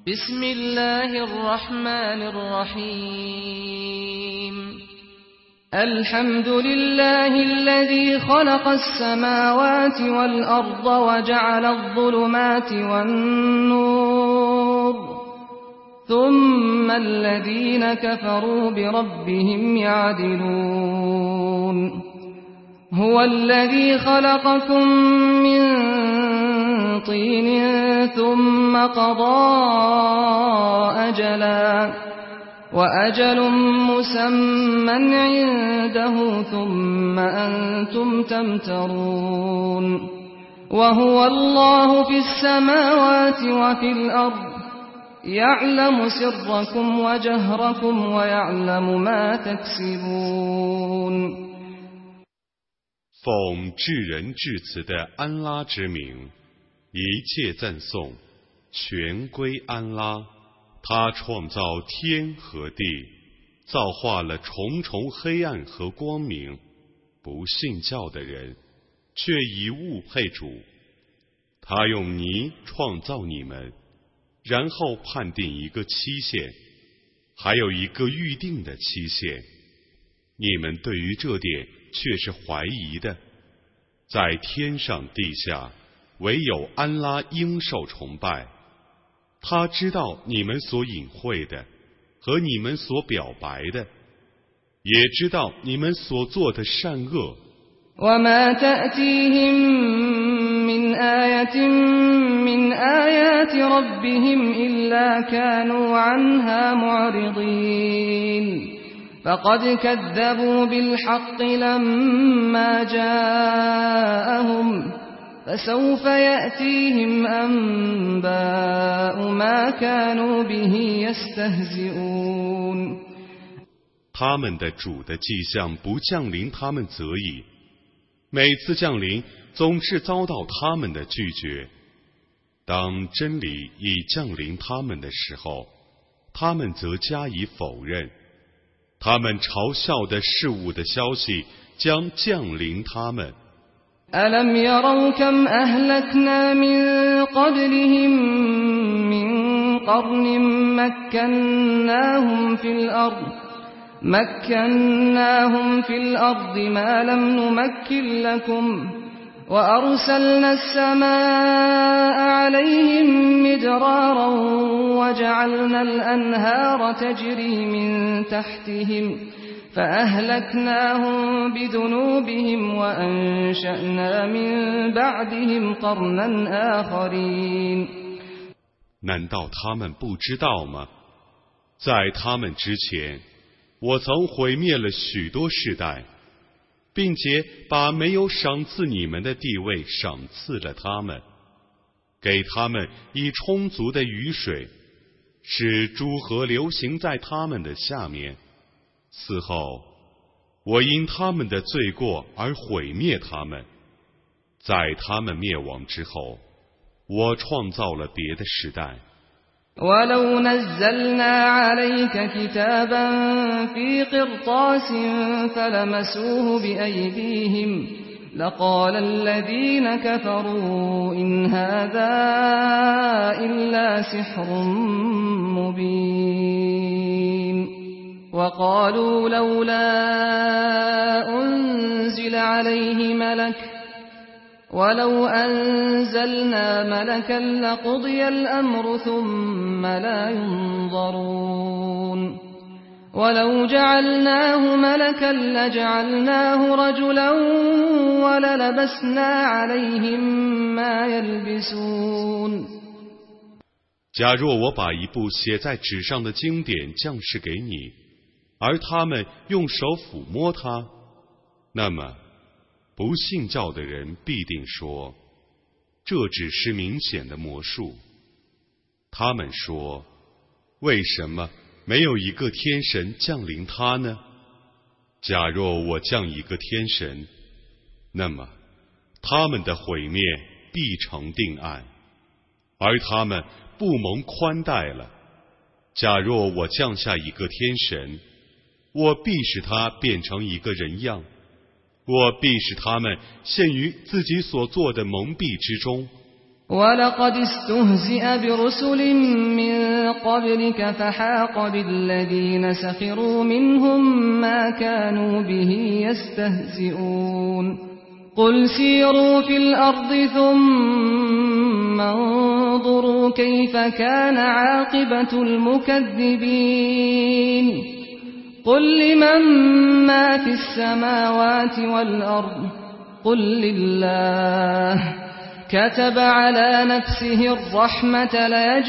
بسم الله الرحمن الرحيم الحمد لله الذي خلق السماوات والأرض وجعل الظلمات والنور ثم الذين كفروا بربهم يعدلون هو الذي خلقكم من طين ثم قضى أجلا وأجل مسمى عنده ثم أنتم تمترون وهو الله في السماوات وفي الأرض يعلم سركم وجهركم ويعلم ما تكسبون 奉至仁至慈的安拉之名，一切赞颂全归安拉。他创造天和地，造化了重重黑暗和光明。不信教的人却以物配主。他用泥创造你们，然后判定一个期限，还有一个预定的期限。你们对于这点却是怀疑的。在天上地下，唯有安拉应受崇拜。他知道你们所隐晦的和你们所表白的，也知道你们所做的善恶。 وما تأتيهم من آية من آيات ربهم إلا كانوا عنها معرضين فقد كذبوا بالحق لما جاءهم فسوف يأتيهم أنباء ما كانوا به يستهزئون 他们的主的迹象不降临他们则已，每次降临总是遭到他们的拒绝。当真理已降临他们的时候，他们则加以否认。他们嘲笑的事物的消息将降临他们。 ألم يروا كم أهلكنا من قبلهم من قرن مكناهم في الأرض ما لم نمكن لكم وأرسلنا السماء عليهم مدرارا وجعلنا الأنهار تجري من تحتهم فأهلكناهم بذنوبهم وأنشأنا من بعدهم قرنا آخرين 难道他们不知道吗？在他们之前，我曾毁灭了许多世代，并且把没有赏赐你们的地位赏赐了他们，给他们以充足的雨水，使诸河流行在他们的下面。此后，我因他们的罪过而毁灭他们。在他们灭亡之后，我创造了别的时代。 ولو نزلنا عليك كتابا في قرطاس فلمسوه بأيديهم لقال الذين كفروا إن هذا إلا سحر مبين وقالوا لولا أنزل عليه ملك ولو أنزلنا ملكا لقضي الأمر ثم لا ينظرون ولو جعلناه ملكا لجعلناه رجلا وللبسنا عليهم ما يلبسون 假若我把一部写在纸上的经典降示给你，而他们用手抚摸它，那么不信教的人必定说，这只是明显的魔术。他们说，为什么没有一个天神降临他呢？假若我降一个天神，那么他们的毁灭必成定案，而他们不蒙宽待了。假若我降下一个天神，我必使他变成一个人样，我必使他们陷于自己所做的蒙蔽之中。 ولقد استهزئ برسل من قبلك فحاق بالذين سخروا منهم ما كانوا به يستهزئون قل سيروا في الأرض ثم انظروا كيف كان عاقبة المكذبين قل لمن ما في السماوات والأرض قل لله كتب على نفسه الرحمة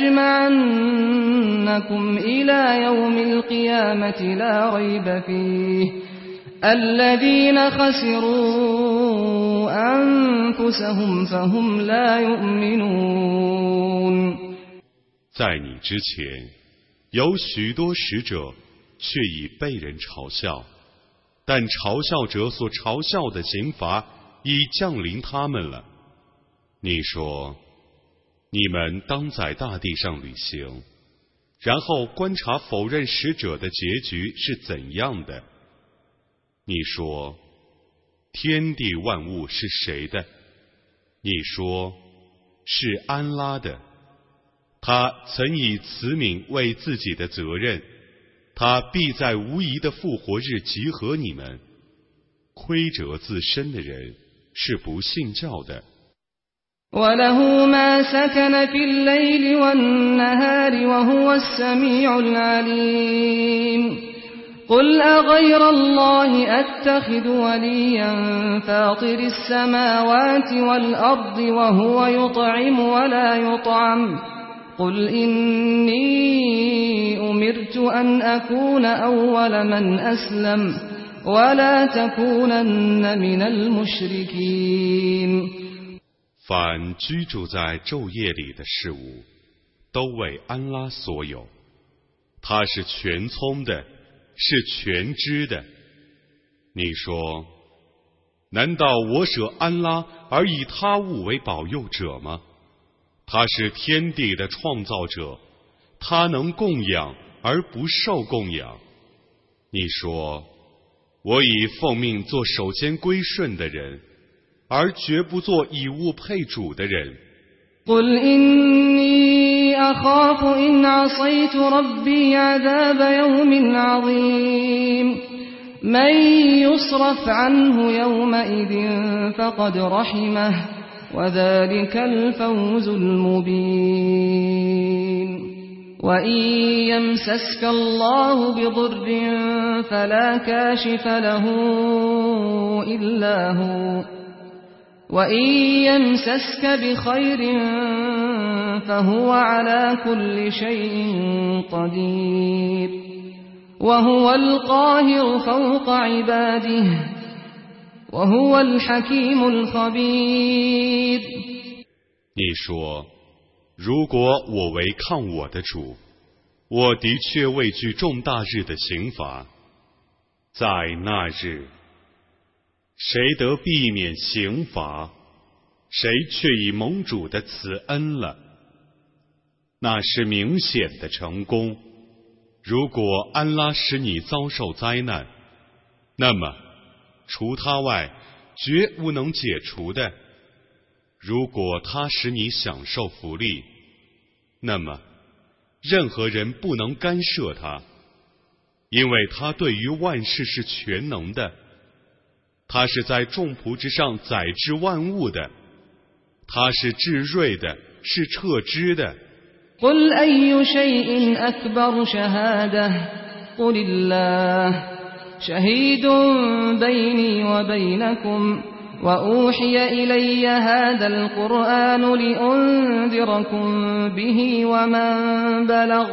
ليجمعنكم إلى يوم القيامة لا ريب فيه الذين خسروا أنفسهم فهم لا يؤمنون 在你之前，有许多使者却已被人嘲笑，但嘲笑者所嘲笑的刑罚已降临他们了。你说，你们当在大地上旅行，然后观察否认使者的结局是怎样的。你说，天地万物是谁的？你说，是安拉的。他曾以慈悯为自己的责任，他必在无疑的复活日集合你们。亏折自身的人是不信教的。 وله ما سكن في الليل والنهار وهو السميع العليم قل أغير الله أتخذ وليا فاطر السماوات والأرض وهو يطعم ولا يطعم قل إني أمرت أن أكون أول من أسلم ولا تكونن من المشركين 凡居住在昼夜里的事物，都为安拉所有。他是全聪的，是全知的。你说，难道我舍安拉而以他物为保佑者吗？他是天地的创造者，他能供养而不受供养。你说，我已奉命做首先归顺的人，而绝不做以物配主的人。 قل إني أخاف إن عصيت ربي عذاب يوم عظيم من يصرف عنه يومئذ فقد رحمه وذلك الفوز المبين وإن يمسسك الله بضر فلا كاشف له إلا هو وإن يمسسك بخير فهو على كل شيء قدير وهو القاهر فوق عباده وهو الحكيم الخبير 你说，如果我违抗我的主，我的确畏惧重大日的刑罚。在那日，谁得避免刑罚，谁却已蒙主的慈恩了，那是明显的成功。如果安拉使你遭受灾难，那么除他外绝无能解除的。如果他使你享受福利，那么任何人不能干涉他，因为他对于万事是全能的。他是在众仆之上载治万物的，他是至睿的，是彻知的。 قل أي شيء أكبر شهادة قل الله شهيد بيني وبينكم وأوحي إلي هذا القرآن لأنذركم به ومن بلغ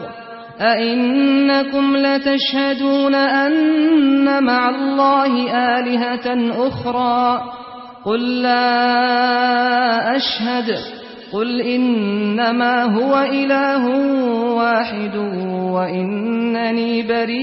أئنكم لتشهدون أن مع الله آلهة أخرى قل لا أشهد قل إنما هو إله واحد وإنني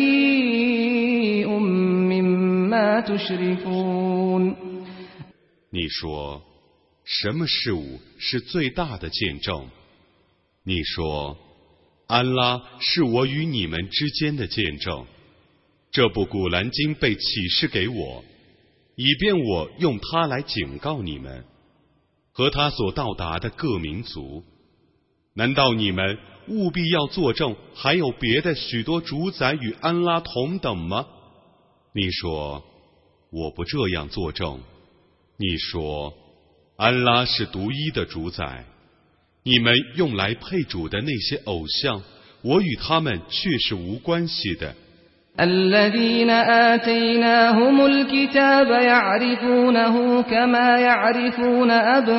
بريء مما تشركون 你说，什么事物是最大的见证？你说，安拉是我与你们之间的见证。这部古兰经被启示给我，以便我用它来警告你们。 和他所到达的各民族。难道你们务必要作证，还有别的许多主宰与安拉同等吗？你说，我不这样作证。你说，安拉是独一的主宰。你们用来配主的那些偶像，我与他们却是无关系的。 الذين آتيناهم الكتاب يعرفونه كما يعرفون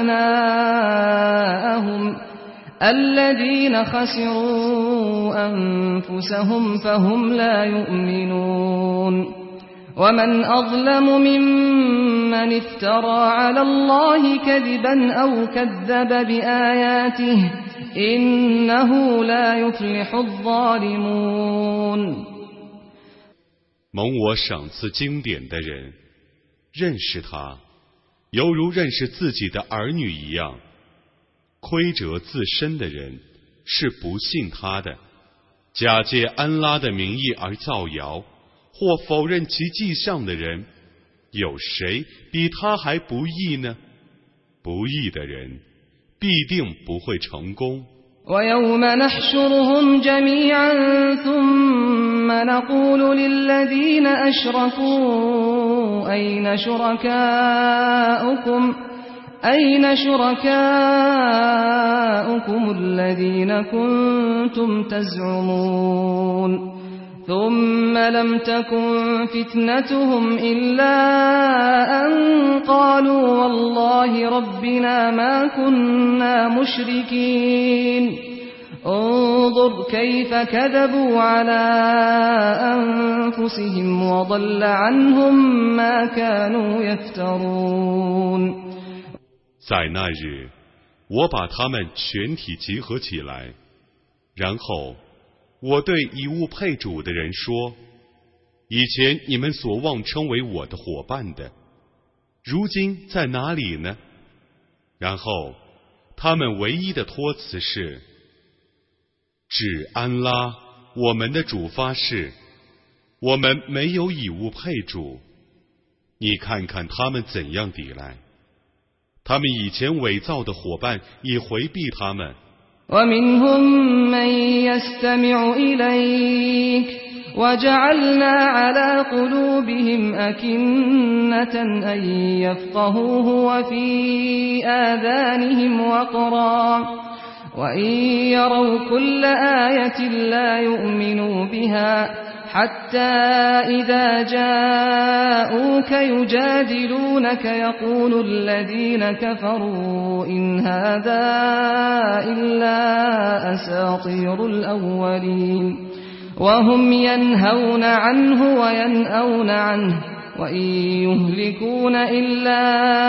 أبناءهم الذين خسروا أنفسهم فهم لا يؤمنون ومن أظلم ممن افترى على الله كذبا أو كذب بآياته إنه لا يفلح الظالمون。 蒙我赏赐经典的人，认识他，犹如认识自己的儿女一样。亏折自身的人是不信他的，假借安拉的名义而造谣，或否认其迹象的人，有谁比他还不义呢？不义的人必定不会成功。 ويوم نحشرهم جميعا ثم نقول للذين أشركوا أين شركاؤكم الذين كنتم تزعمون ثم لم تكن فتنتهم إلا أن قالوا والله ربنا ما كنا مشركين انظر كيف كذبوا على أنفسهم وضل عنهم ما كانوا يفترون。 在那日，我把他们全体集合起来，然后我对以物配主的人说：以前你们所妄称为我的伙伴的，如今在哪里呢？然后他们唯一的托辞是：指安拉我们的主发誓，我们没有以物配主。你看看他们怎样抵赖，他们以前伪造的伙伴已回避他们。 ومنهم من يستمع إليك وجعلنا على قلوبهم أكنة أن يفقهوه وفي آذانهم وقرا وإن يروا كل آية لا يؤمنوا بها حتى إذا جاءوك يجادلونك يقول الذين كفروا إن هذا إلا أساطير الأولين وهم ينهون عنه وينأون عنه وإن يهلكون إلا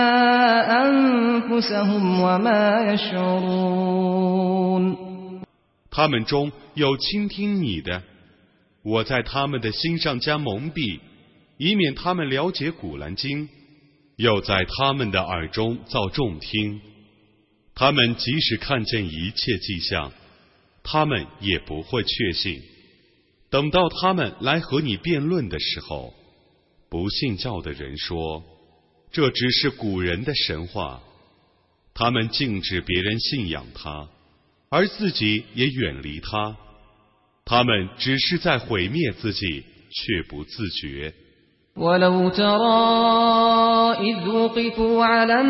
أنفسهم وما يشعرون。 他们中有倾听你的，我在他们的心上加蒙蔽，以免他们了解古兰经，又在他们的耳中造重听。他们即使看见一切迹象，他们也不会确信。等到他们来和你辩论的时候，不信教的人说，这只是古人的神话。他们禁止别人信仰他，而自己也远离他。他们只是在毁灭自己，却不自觉。 ولو ترى إذ وقفوا على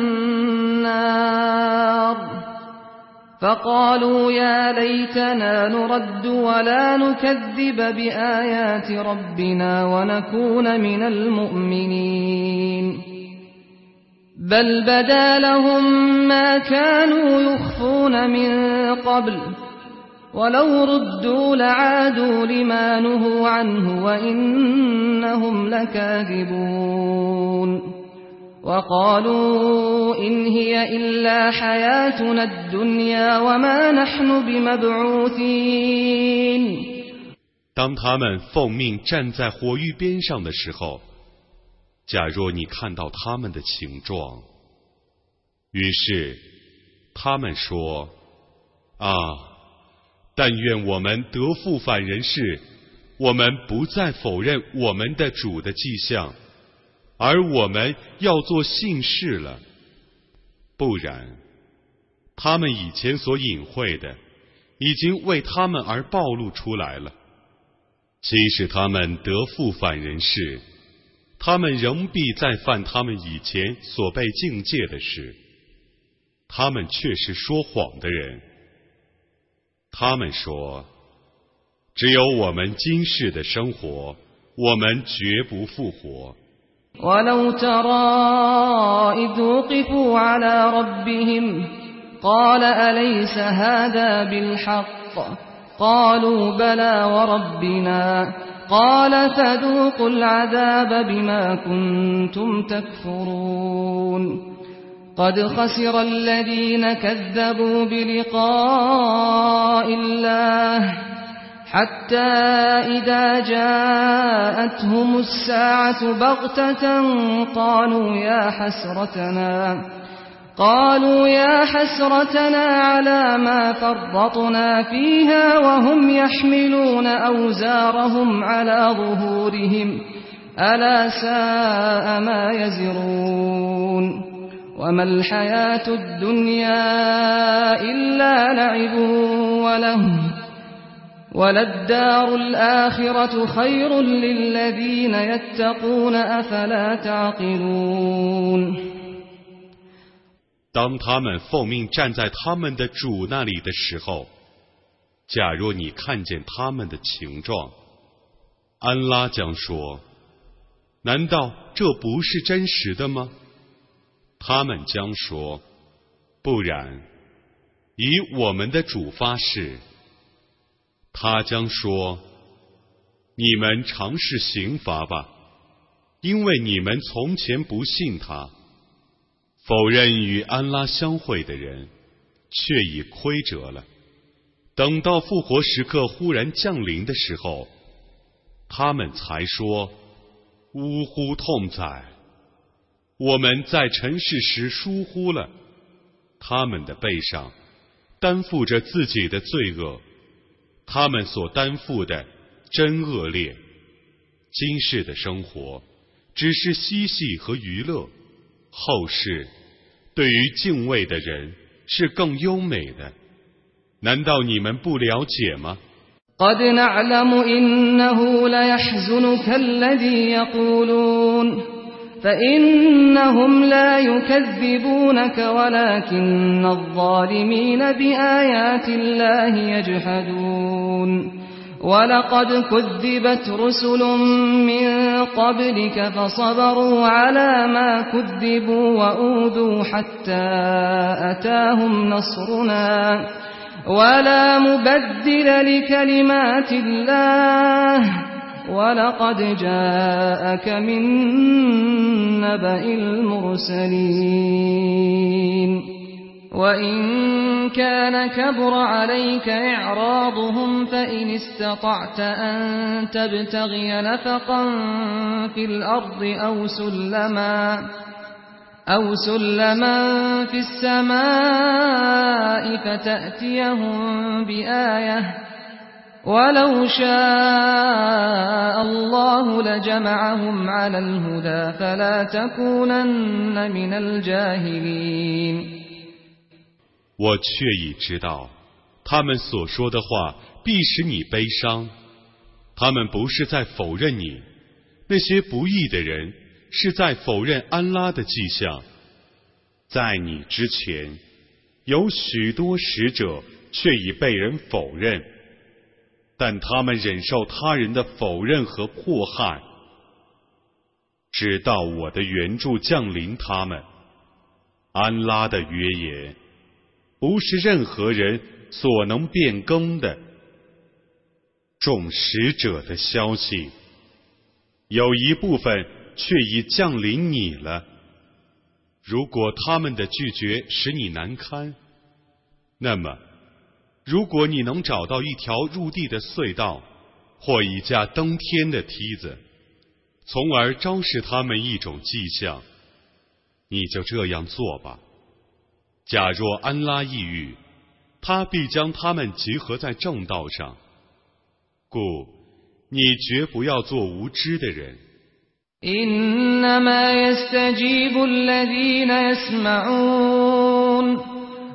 النار فقالوا يا ليتنا نرد ولا نكذب بآيات ربنا ونكون من المؤمنين بل بدا لهم ما كانوا يخفون من قبل ولو ردوا لعادوا لما نهوا عنه وإنهم لكاذبون وقالوا إن هي إلا حياتنا الدنيا وما نحن بمبعوثين。 当他们奉命站在火域边上的时候，假若你看到他们的情状，于是他们说：啊，但愿我们得复返人世，我们不再否认我们的主的迹象，而我们要做信士了。 不然，他们以前所隐晦的，已经为他们而暴露出来了。即使他们得复返人世，他们仍必再犯他们以前所被境界的事。他们却是说谎的人。他们说，只有我们今世的生活，我们绝不复活。 ولو ترى إذ وقفوا على ربهم قال أليس هذا بالحق قالوا بلى وربنا قال فذوقوا العذاب بما كنتم تكفرون قد خسر الذين كذبوا بلقاء الله حتى إذا جاءتهم الساعة بغتة قالوا يا حسرتنا على ما فرطنا فيها وهم يحملون أوزارهم على ظهورهم ألا ساء ما يزرون وما الحياة الدنيا إلا لعب ولهو وللدار الآخرة خير للذين يتقون أفلا تعقلون 当他们奉命站在他们的主那里的时候，假若你看见他们的情状，安拉将说：难道这不是真实的吗？他们将说：不然，以我们的主发誓。他将说：你们尝试刑罚吧，因为你们从前不信他，否认与安拉相会的人，却已亏折了。等到复活时刻忽然降临的时候，他们才说：呜呼痛哉！我们在尘世时疏忽了。他们的背上担负着自己的罪恶，他们所担负的真恶劣。今世的生活只是嬉戏和娱乐，后世对于敬畏的人是更优美的。难道你们不了解吗 قد نعلم إنه ليحزنك الذي يقولون فإنهم لا يكذبونك ولكن الظالمين بآيات الله يجحدون ولقد كذبت رسل من قبلك فصبروا على ما كذبوا وأوذوا حتى أتاهم نصرنا ولا مبدل لكلمات الله ولقد جاءك من نبأ المرسلين وإن كان كبر عليك إعراضهم فإن استطعت أن تبتغي نفقا في الأرض أو سلما في السماء فتأتيهم بآية ولو شاء الله لجمعهم على الهدى فلا تكونن من الجاهلين 我确已知道，他们所说的话必使你悲伤。他们不是在否认你，那些不义的人是在否认安拉的迹象。在你之前，有许多使者却已被人否认，但他们忍受他人的否认和迫害，直到我的援助降临他们。安拉的约言不是任何人所能变更的。众使者的消息，有一部分却已降临你了。如果他们的拒绝使你难堪，那么如果你能找到一条入地的隧道，或一架登天的梯子，从而昭示他们一种迹象，你就这样做吧。假若安拉意欲，他必将他们集合在正道上，故你绝不要做无知的人。 إنما يستجيب الذين يسمعون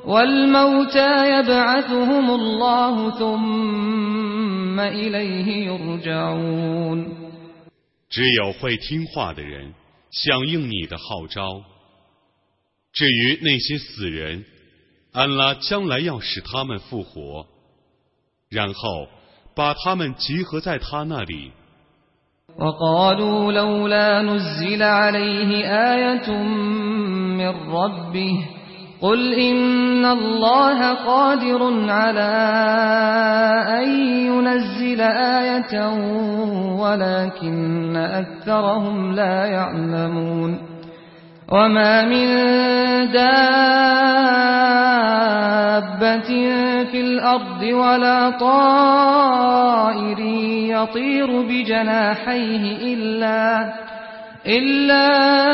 والموتى يبعثهم الله ثم إليه يرجعون。 只有会听话的人响应你的号召。至于那些死人，安拉将来要使他们复活，然后把他们集合在他那里。 وقالوا لولا نزل عليه آية من ربه قل إن الله قادر على أن ينزل آية ولكن أكثرهم لا يعلمون وما من دابة في الأرض ولا طائر يطير بجناحيه إلا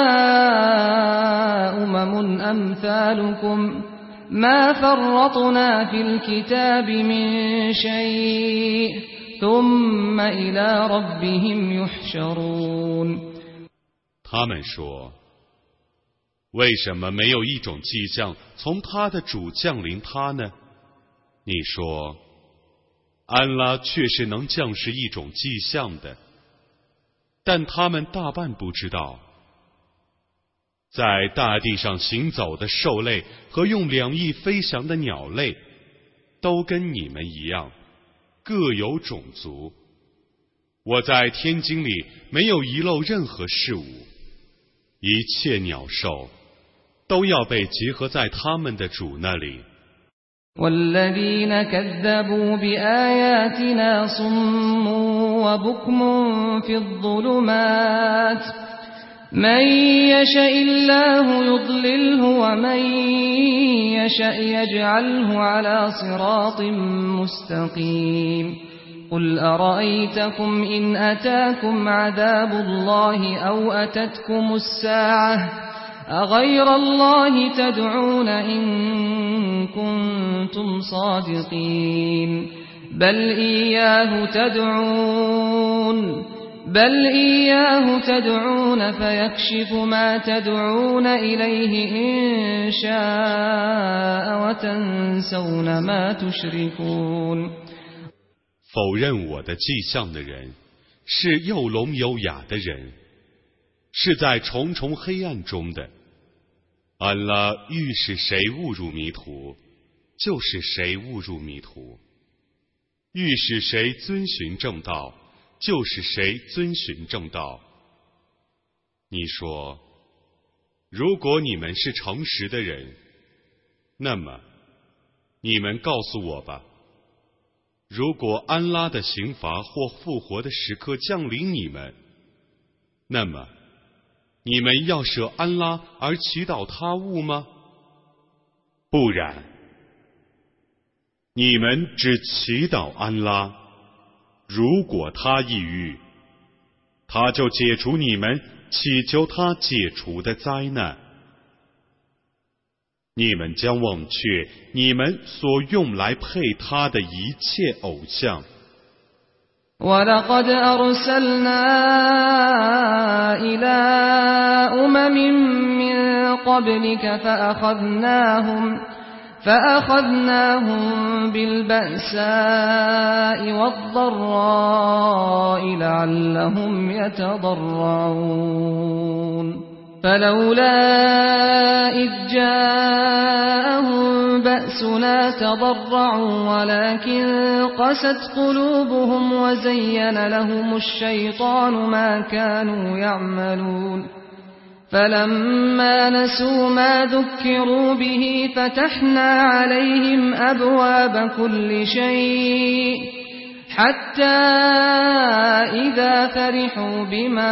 أمم أمثالكم ما فرطنا في الكتاب من شيء ثم إلى ربهم يحشرون。 他们说，为什么没有一种迹象从他的主降临他呢？你说，安拉确实能降示一种迹象的，但他们大半不知道。在大地上行走的兽类和用两翼飞翔的鸟类，都跟你们一样，各有种族。我在天经里没有遗漏任何事物，一切鸟兽都要被结合在他们的主那里。 والذين كذبوا بآياتنا صم وبكم في الظلمات من يشاء الله يضلله ومن يشاء يجعله على صراط مستقيم قل أرأيتكم إن أتاكم عذاب الله أو أتتكم الساعة أغير الله تدعون إن كنتم صادقين بل إياه تدعون فيكشف ما تدعون إليه إن شاء وتنسون ما تشركون。 否认我的迹象的人，是又聋又哑的人，是在重重黑暗中的。安拉欲使谁误入迷途，就使谁误入迷途；欲使谁遵循正道，就使谁遵循正道。你说，如果你们是诚实的人，那么你们告诉我吧，如果安拉的刑罚或复活的时刻降临你们，那么你们要舍安拉而祈祷他物吗？不然，你们只祈祷安拉，如果他抑郁，他就解除你们祈求他解除的灾难。你们将忘却你们所用来配他的一切偶像。 ولقد أرسلنا إلى أمم من قبلك فأخذناهم بالبأساء والضراء لعلهم يتضرعون فلولا إذ جاءهم بأسنا تضرعوا ولكن قست قلوبهم وزين لهم الشيطان ما كانوا يعملون فلما نسوا ما ذكروا به فتحنا عليهم أبواب كل شيء حتى إذا فرحوا بما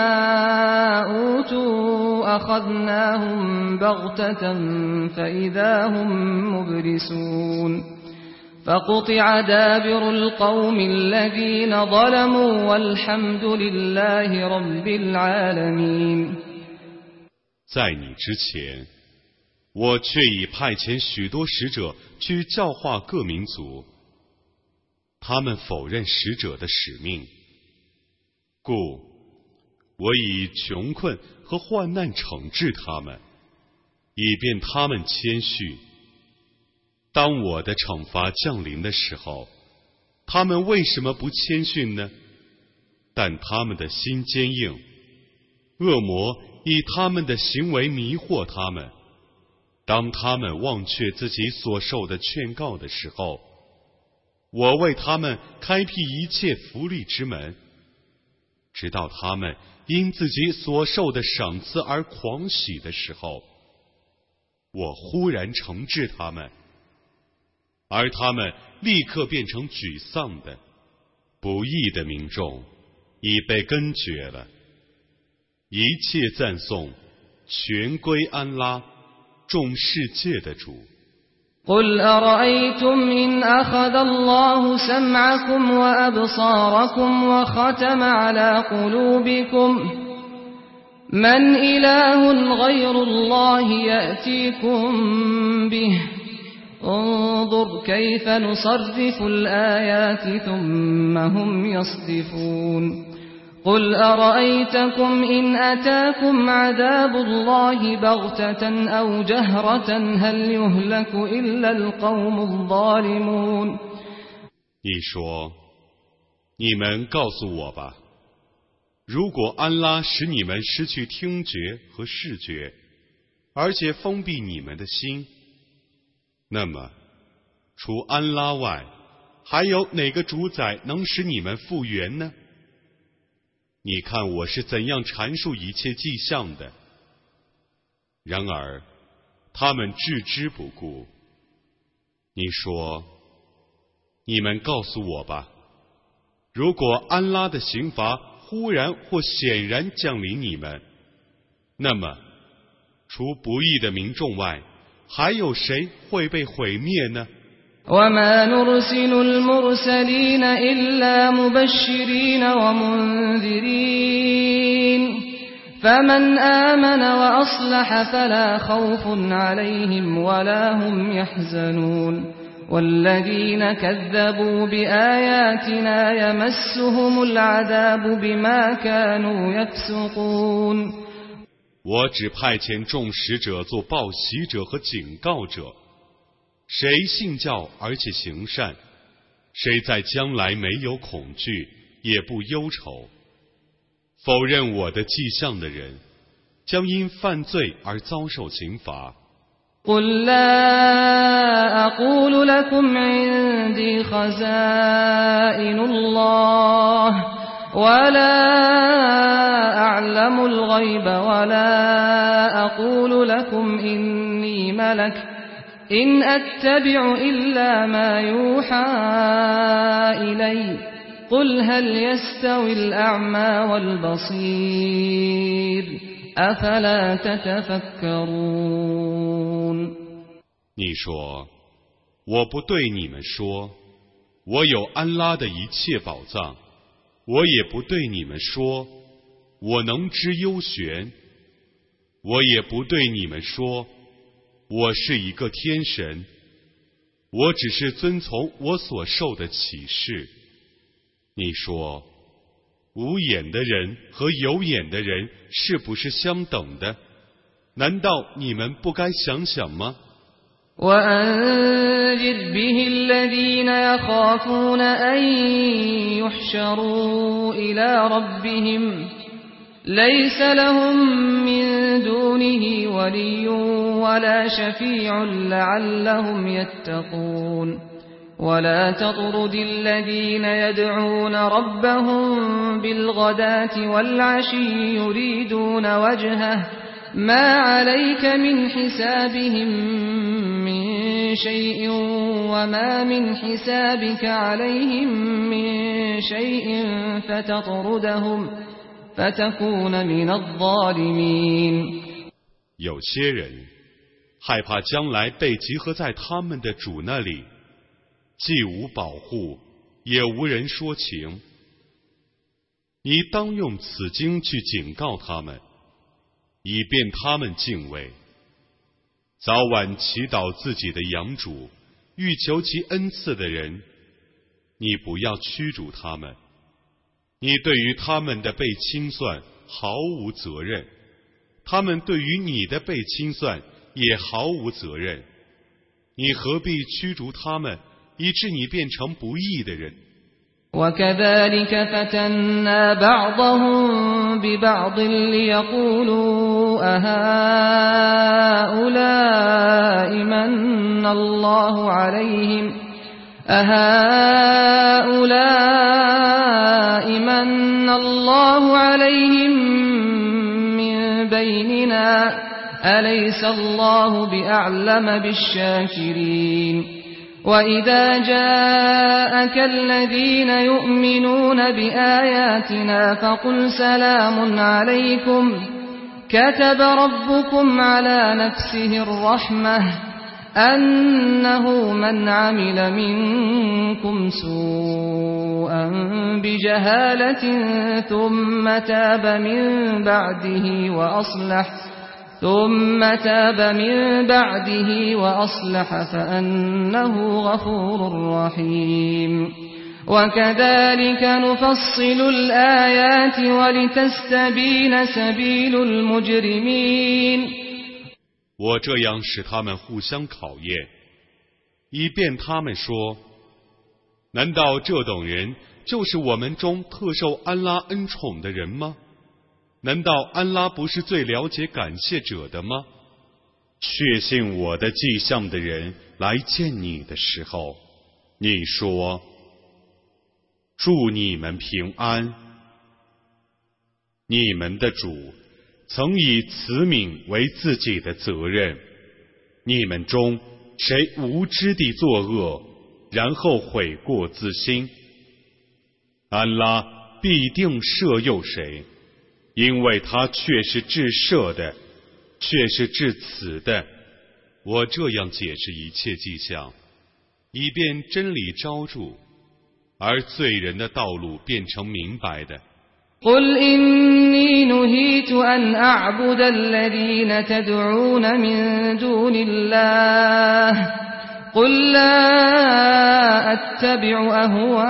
أوتوا أخذناهم بغتة فإذا هم مبلسون فقطع دابر القوم الذين ظلموا والحمد لله رب العالمين。 在你之前，我却已派遣许多使者去教化各民族，他们否认使者的使命，故我以穷困和患难惩治他们，以便他们谦虚。 当我的惩罚降临的时候，他们为什么不谦逊呢？但他们的心坚硬，恶魔以他们的行为迷惑他们。当他们忘却自己所受的劝告的时候，我为他们开辟一切福利之门，直到他们因自己所受的赏赐而狂喜的时候，我忽然惩治他们，而他们立刻变成沮丧的、不义的民众，已被根绝了。一切赞颂全归安拉，众世界的主。 قل أرأيتم إن أخذ الله سمعكم وأبصاركم وختم على قلوبكم من إله غير الله يأتيكم به انظر كيف نصرف الآيات ثم هم يصدفون قل أرأيتكم إن أتاكم عذاب الله بغتة أو جهرة هل يهلك إلا القوم الظالمون 你说，你们告诉我吧，如果安拉使你们失去听觉和视觉，而且封闭你们的心，那么除安拉外，还有哪个主宰能使你们复原呢？你看我是怎样阐述一切迹象的。然而他们置之不顾。你说，你们告诉我吧，如果安拉的刑罚忽然或显然降临你们，那么除不义的民众外，还有谁会被毁灭呢 وما نرسل المرسلين إلا مبشرين ومنذرين فمن آمن وأصلح فلا خوف عليهم ولا هم يحزنون والذين كذبوا بآياتنا يمسهم العذاب بما كانوا يفسقون 我只派遣众使者做报喜者和警告者，谁信教而且行善，谁在将来没有恐惧也不忧愁。否认我的迹象的人，将因犯罪而遭受刑罚。 قل لا أقول لكم عندي خزائن الله ولا أعلم الغيب ولا أقول لكم إني ملك إن أتبع إلا ما يوحى إلي قل هل يستوي الأعمى والبصير أفلا تتفكرون 你说，我不对你们说，我有安拉的一切宝藏，我也不对你们说，我能知幽玄，我也不对你们说，我是一个天神，我只是遵从我所受的启示。你说，无眼的人和有眼的人是不是相等的？难道你们不该想想吗？ وأنذر به الذين يخافون أن يحشروا إلى ربهم ليس لهم من دونه ولي ولا شفيع لعلهم يتقون ولا تطرد الذين يدعون ربهم بالغداة والعشي يريدون وجهه ما عليك من حسابهم من شيء وما من حسابك عليهم من شيء فتطردهم فتكون من الظالمين 有些人害怕将来被集合在他们的主那里，既无保护，也无人说情。你当用此经去警告他们，以便他们敬畏，早晚祈祷自己的养主，欲求其恩赐的人，你不要驱逐他们。你对于他们的被清算毫无责任，他们对于你的被清算也毫无责任。 你何必驱逐他们，以致你变成不义的人？ وكذلك فتنا بعضهم ببعض ليقولوا أهؤلاء من الله عليهم من بيننا أليس الله بأعلم بالشاكرين وإذا جاءك الذين يؤمنون بآياتنا فقل سلام عليكم كتب ربكم على نفسه الرحمة أنه من عمل منكم سوءا بجهالة ثم تاب من بعده وأصلح فأنه غفور رحيم وكذلك نفصل الآيات ولتستبين سبيل المجرمين 我这样使他们互相考验，以便他们说：难道这等人就是我们中特受安拉恩宠的人吗？难道安拉不是最了解感谢者的吗？确信我的迹象的人来见你的时候，你说：祝你们平安。你们的主曾以慈悯为自己的责任，你们中谁无知地作恶，然后悔过自新？安拉必定赦宥谁，因为他却是至赦的，却是至慈的。我这样解释一切迹象，以便真理昭著，而罪人的道路变成明白的。 قل إني نهيت أن أعبد الذين تدعون من دون الله قل لا أتبع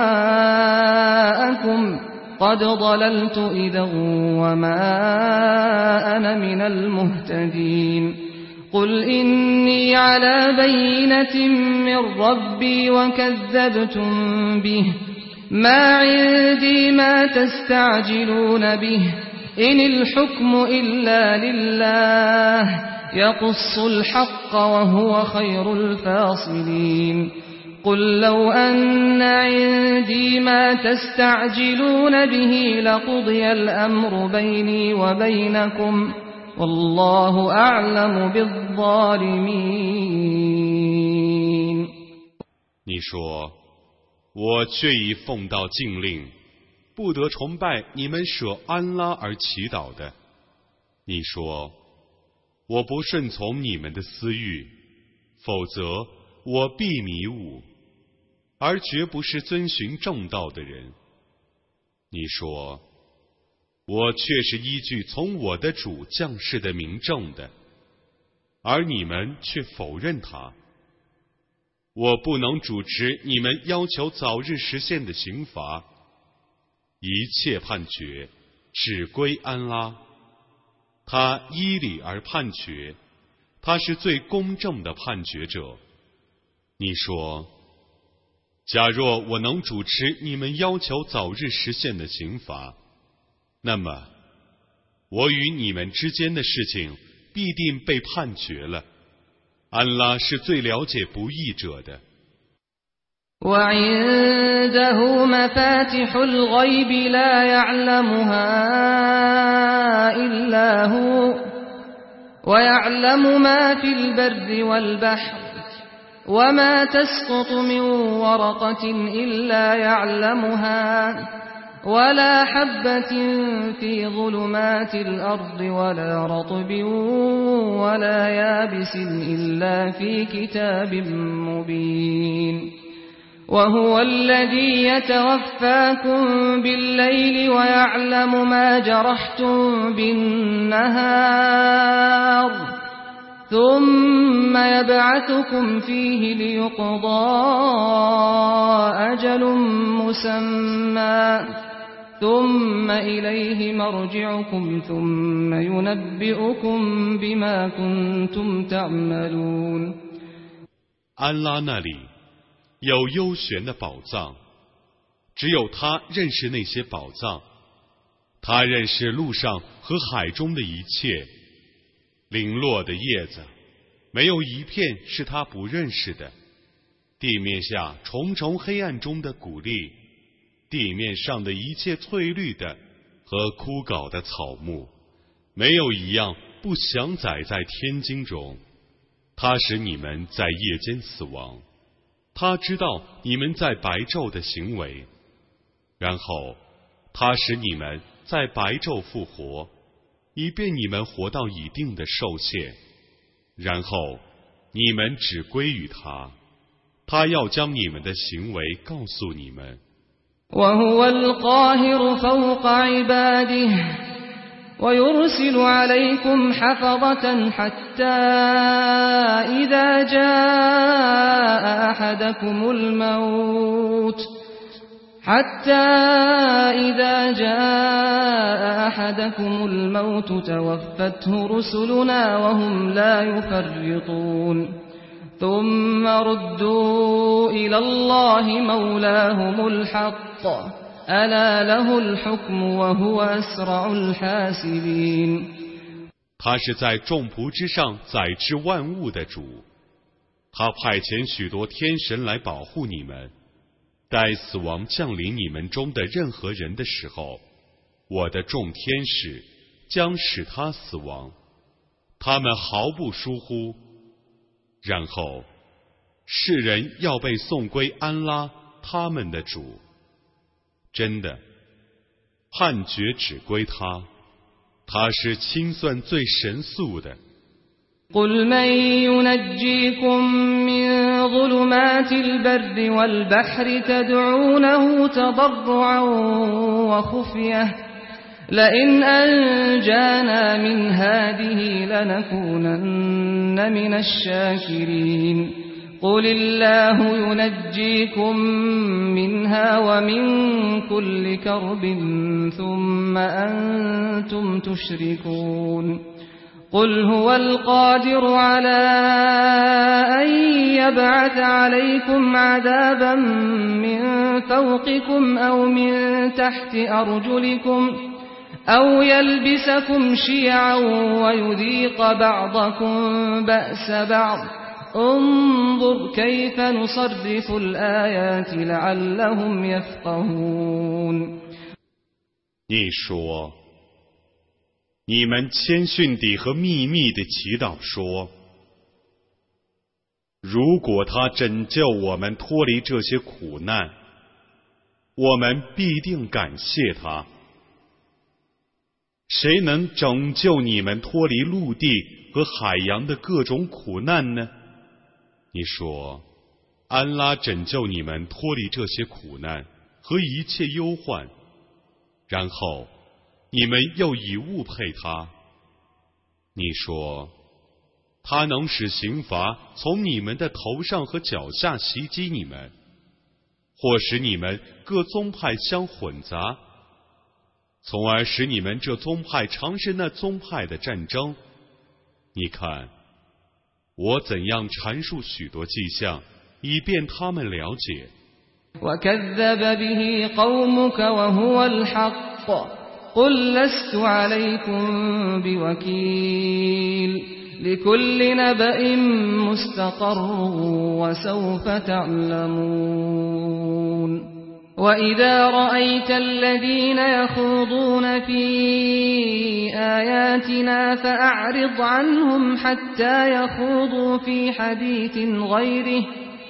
أهواءكم قد ضللت إذا وما أنا من المهتدين قل إني على بينة من ربي وكذبتم به ما عندي ما تستعجلون به إن الحكم إلا لله يقص الحق وهو خير الفاصلين قل لو أن عندي ما تستعجلون به لقضي الأمر بيني وبينكم والله أعلم بالظالمين 你说我却已奉到禁令，不得崇拜你们舍安拉而祈祷的。你说我不顺从你们的私欲，否则我必迷误，而绝不是遵循正道的人。你说我却是依据从我的主降世的明证的，而你们却否认他。我不能主持你们要求早日实现的刑罚，一切判决只归安拉，他依理而判决，他是最公正的判决者。你说，假若我能主持你们要求早日实现的刑罚，那么我与你们之间的事情必定被判决了。安拉是最了解不义者的。 وعنده مفاتح الغيب لا يعلمها إلا هو ويعلم ما في البر والبحر وما تسقط من ورقة إلا يعلمها ولا حبة في ظلمات الأرض ولا رطب ولا يابس إلا في كتاب مبين وهو الذي يتوفاكم بالليل ويعلم ما جرحتم بالنهار ثم يبعثكم فيه ليقضى أجل مسمى ثم إليه مرجعكم ثم ينبئكم بما كنتم تعملون 安拉那里有幽玄的宝藏，只有他认识那些宝藏，他认识路上和海中的一切，零落的叶子没有一片是他不认识的，地面下重重黑暗中的谷粒，地面上的一切翠绿的和枯槁的草木，没有一样不详载在天经中。他使你们在夜间死亡，他知道你们在白昼的行为，然后他使你们在白昼复活，以便你们活到一定的寿限，然后你们只归于他，他要将你们的行为告诉你们。 وهو القاهر فوق عباده ويرسل عليكم حفظة حتى إذا جاء أحدكم الموت توفته رسلنا وهم لا يفرطون ثم ردوا إلى الله مولاهم الحق ألا له الحكم وهو أسرع الحاسبين。 他是在众仆之上载至万物的主，他派遣许多天神来保护你们。待死亡降临你们中的任何人的时候，我的众天使将使他死亡，他们毫不疏忽。然后世人要被送归安拉他们的主。真的，判决只归他，他是清算最神速的。 قل من ينجيكم من ظلمات البر والبحر تدعونه تضرعا وخفية لئن أنجانا من هذه لنكونن من الشاكرين قل الله ينجيكم منها ومن كل كرب ثم أنتم تشركون قل هو القادر على أن يبعث عليكم عذابا من فوقكم أو من تحت أرجلكم أو يلبسكم شيعا ويذيق بعضكم بأس بعض انظر كيف نصرف الآيات لعلهم يفقهون。 你说，你们谦逊地和秘密地祈祷说，如果他拯救我们脱离这些苦难，我们必定感谢他。谁能拯救你们脱离陆地和海洋的各种苦难呢？你说，安拉拯救你们脱离这些苦难和一切忧患，然后你们又以物配他。你说，他能使刑罚从你们的头上和脚下袭击你们，或使你们各宗派相混杂，从而使你们这宗派尝试那宗派的战争。你看，我怎样阐述许多迹象，以便他们了解。 وكذب به قومك وهو الحق قل لست عليكم بوكيل لكل نبأ مستقر وسوف تعلمون وإذا رأيت الذين يخوضون في آياتنا فأعرض عنهم حتى يخوضوا في حديث غيره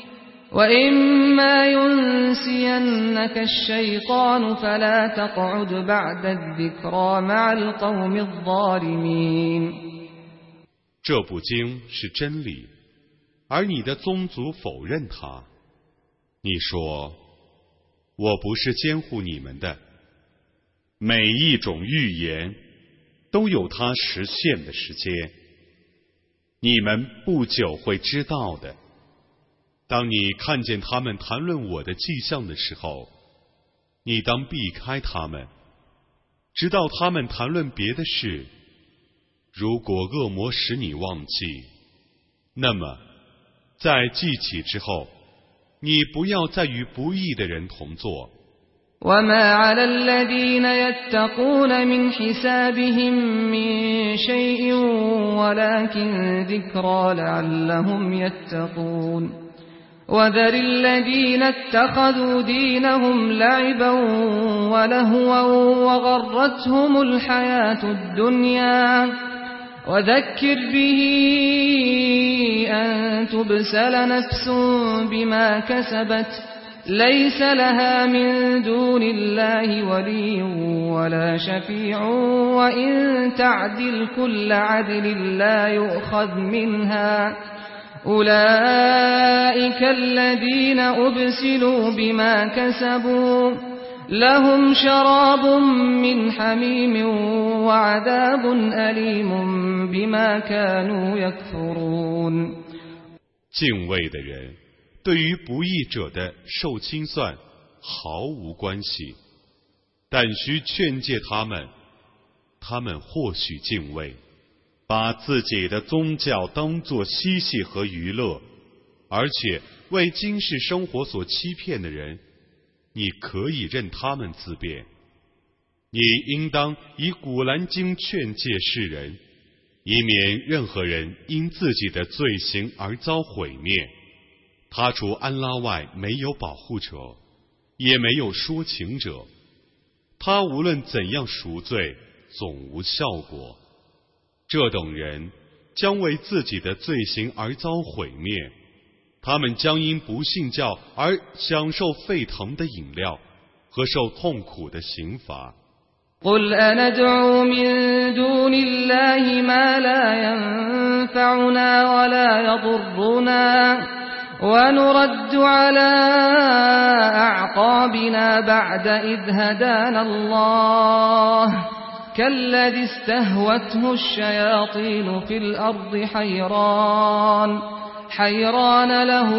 وإما ينسينك الشيطان فلا تقعد بعد الذكرى مع القوم الظالمين。 这部经是真理，而你的宗族否认它。你说，我不是监护你们的，每一种预言都有它实现的时间，你们不久会知道的。当你看见他们谈论我的迹象的时候，你当避开他们，直到他们谈论别的事。如果恶魔使你忘记，那么在记起之后，你不要再与不义的人同坐。 وما على الذين يتقون من حسابهم من شيء ولكن ذكرى لعلهم يتقون وذر الذين اتخذوا دينهم لعبا ولهوا وغرتهم الحياة الدنيا وذكر به أن تبسل نفس بما كسبت ليس لها من دون الله ولي ولا شفيع وإن تعدل كل عدل لا يؤخذ منها أولئك الذين أبسلوا بما كسبوا لهم شراب من حميم وعذاب أليم بما كانوا يكفرون 敬畏的人对于不义者的受清算毫无关系，但需劝诫他们，他们或许敬畏，把自己的宗教当作嬉戏和娱乐，而且为今世生活所欺骗的人，你可以任他们自便。你应当以古兰经劝诫世人，以免任何人因自己的罪行而遭毁灭。他除安拉外没有保护者，也没有说情者。他无论怎样赎罪，总无效果。这等人将为自己的罪行而遭毁灭，他们将因不信教而享受沸腾的饮料和受痛苦的刑罚。 قل أندعو من دون الله ما لا ينفعنا ولا يضرنا ونرد على أعقابنا بعد إذ هدانا الله كالذي استهوته الشياطين في الأرض حيران له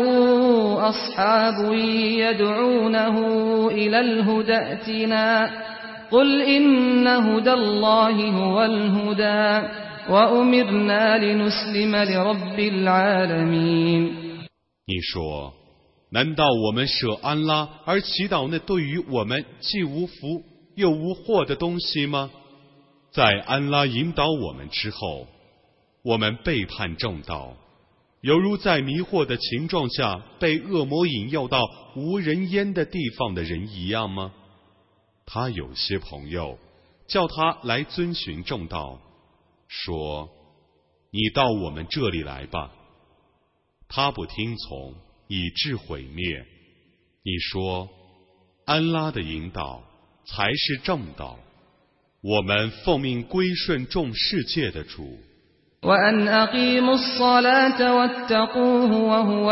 أصحاب يدعونه إلى الهدى ائتنا قل إن هدى الله هو الهدى وأمرنا لنسلم لرب العالمين 你说，难道我们舍安拉而祈祷那对于我们既无福又无祸的东西吗？在安拉引导我们之后，我们背叛正道，犹如在迷惑的情状下被恶魔引诱到无人烟的地方的人一样吗？他有些朋友叫他来遵循正道，说：“你到我们这里来吧。”他不听从，以致毁灭。你说，安拉的引导才是正道，我们奉命归顺众世界的主。 وأن أقيموا الصلاة واتقوه وهو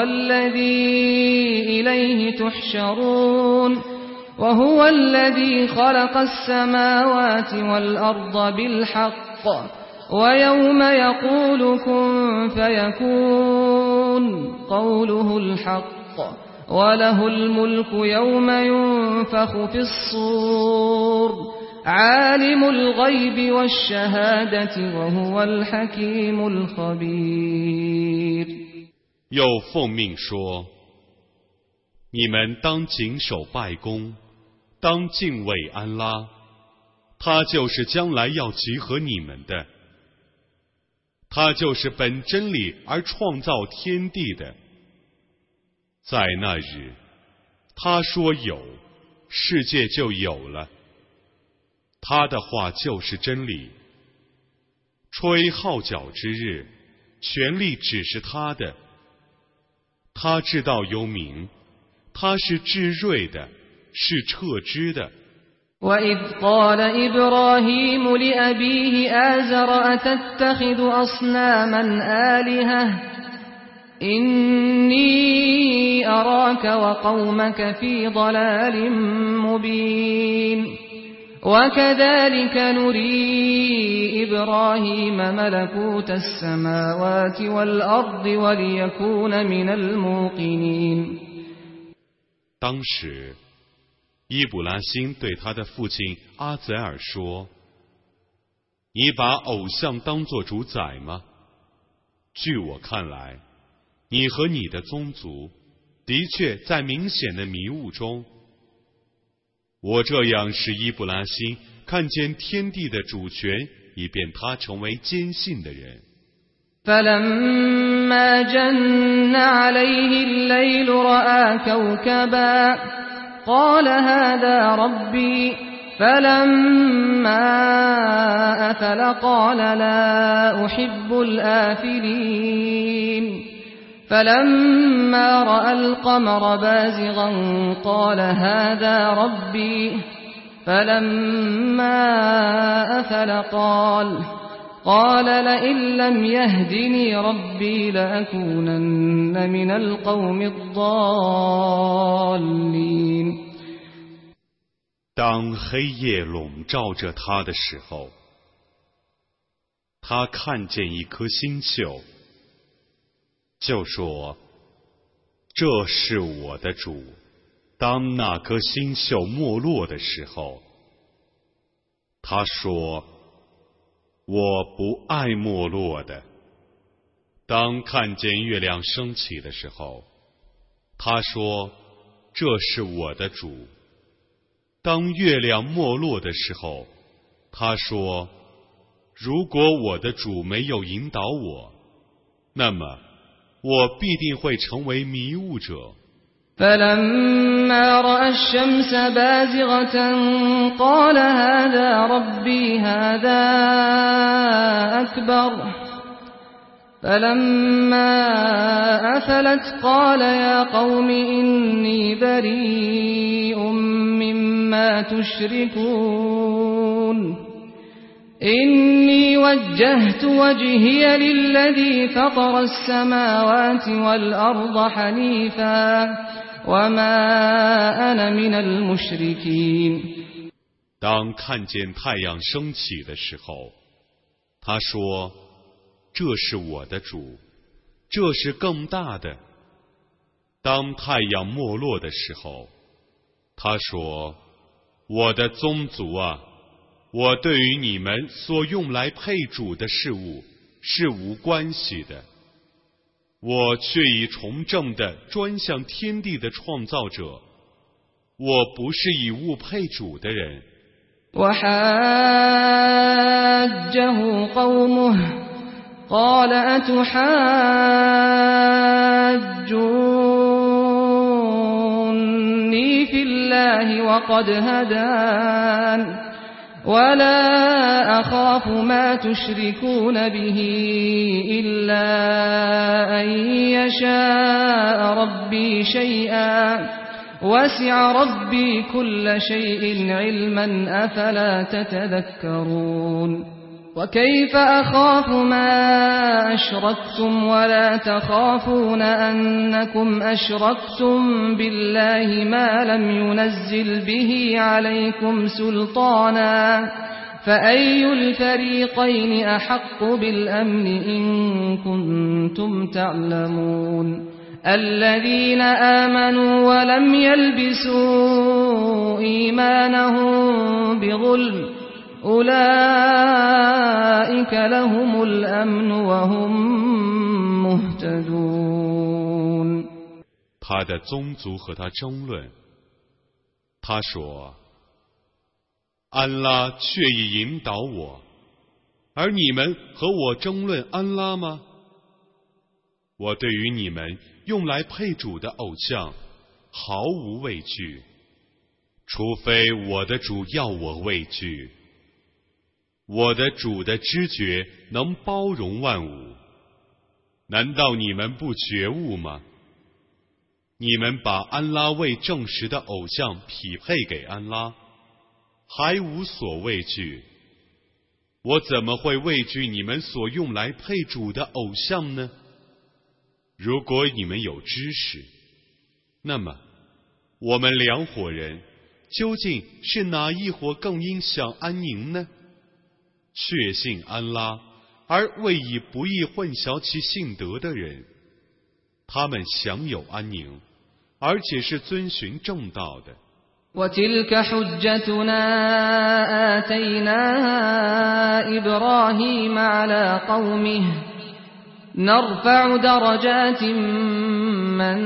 الذي إليه تحشرون وهو الذي خلق السماوات والأرض بالحق ويوم يقول كن فيكون قوله الحق وله الملك يوم ينفخ في الصور عالم الغيب والشهادة وهو الحكيم الخبير 又奉命说，你们当谨守拜功，当敬畏安拉，他就是将来要集合你们的，他就是本真理而创造天地的。在那日，他说有，世界就有了。他的话就是真理。吹号角之日，权力只是他的。他知道幽冥，他是至睿的，是彻知的。 وَإِذْ قَالَ إِبْرَاهِيمُ لِأَبِيهِ آزَرَ أَتَتَّخِذُ أَصْنَامًا آلِهَةً إِنِّي أَرَاكَ وَقَوْمَكَ فِي ضَلَالٍ مُبِينٍ وَكَذَلِكَ نُرِي إِبْرَاهِيمَ مَلَكُوتَ السَّمَاوَاتِ وَالْأَرْضِ وَلِيَكُونَ مِنَ الْمُوقِنِينَ 当时伊卜拉欣对他的父亲阿泽尔说：“你把偶像当作主宰吗？据我看来， 你和你的宗族的确在明显的迷雾中。我这样使伊布拉欣看见天地的主权，以便他成为坚信的人。 فلما جن عليه الليل رأى كوكبا قال هذا ربي فلما أفل قال لا أحب الآفلين فلما رأى القمر بازغا قال هذا ربي فلما أفل قال لئن لم يهدني ربي لأكونن من القوم الضالين。 当黑夜笼罩着他的时候，他看见一颗星宿，就说：“这是我的主。”当那颗星宿没落的时候，他说：“我不爱没落的。”当看见月亮升起的时候，他说：“这是我的主。”当月亮没落的时候，他说：“如果我的主没有引导我，那么我必定会成为迷雾者。” فلما رأى الشمس بازغة قال هذا ربي هذا أكبر فلما أفلت قال يا قوم إني بريء مما تشركون إني وجهت وجهي للذي فطر السماوات والأرض حنيفا وما أنا من المشركين。 当看见太阳升起的时候，他说：“这是我的主，这是更大的。”当太阳没落的时候，他说：“我的宗族啊，我对于你们所用来配主的事物是无关系的，我却已从正地专向天地的创造者，我不是以物配主的人。” وحاجه قومه قال أتحاجوني في الله وقد هدان ولا أخاف ما تشركون به إلا أن يشاء ربي شيئا وسع ربي كل شيء علما أفلا تتذكرون وكيف أخاف ما أشركتم ولا تخافون أنكم أشركتم بالله ما لم ينزل به عليكم سلطانا فأي الفريقين أحق بالأمن إن كنتم تعلمون الذين آمنوا ولم يلبسوا إيمانهم بظلم أولئك لهم الأمن وهم مهتدون。 他的宗族和他争论，他说：“安拉却已引导我，而你们和我争论安拉吗？我对于你们用来配主的偶像毫无畏惧，除非我的主要我畏惧。我的主的知觉能包容万物，难道你们不觉悟吗？你们把安拉未证实的偶像匹配给安拉，还无所畏惧。我怎么会畏惧你们所用来配主的偶像呢？如果你们有知识，那么我们两伙人究竟是哪一伙更应享安宁呢？确信安拉，而未以不义混淆其信德的人，他们享有安宁，而且是遵循正道的。 وتلك حجتنا آتيناها إبراهيم على قومه نرفع درجات من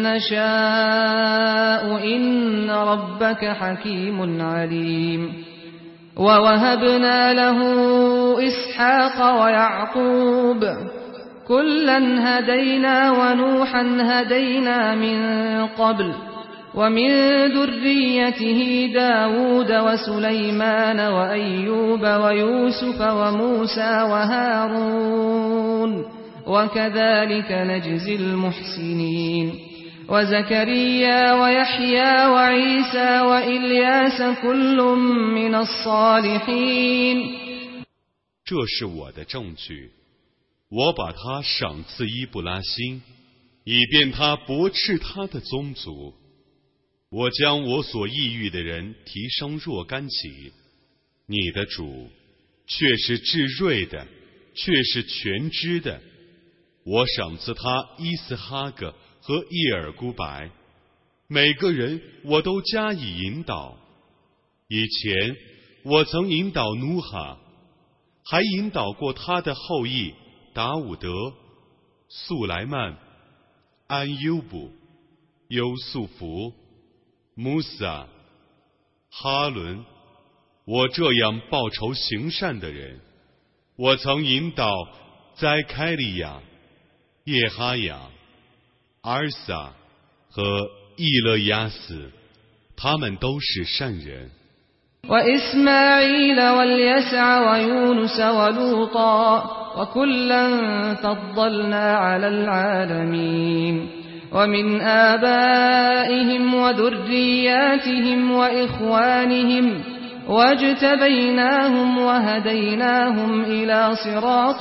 نشاء إن ربك حكيم عليم ووهبنا له إسحاق ويعقوب كلا هدينا ونوحا هدينا من قبل ومن ذريته داود وسليمان وأيوب ويوسف وموسى وهارون وكذلك نجزي المحسنين وزكريا ويحيى وعيسى وإلياس كل من الصالحين 这是我的证据，我把他赏赐伊布拉辛，以便他驳斥他的宗族。我将我所抑郁的人提升若干级，你的主却是至睿的，却是全知的。我赏赐他伊斯哈格和伊尔孤白，每个人我都加以引导。以前我曾引导努哈，还引导过他的后裔达伍德、素莱曼、安优布、优素福、穆萨、哈伦。我这样报仇行善的人，我曾引导宰开利亚、叶哈雅、阿尔撒和伊勒亚斯，他们都是善人。 وإسماعيل واليسع ويونس ولوطا وكلا فضلنا على العالمين ومن آبائهم وذرياتهم وإخوانهم واجتبيناهم وهديناهم إلى صراط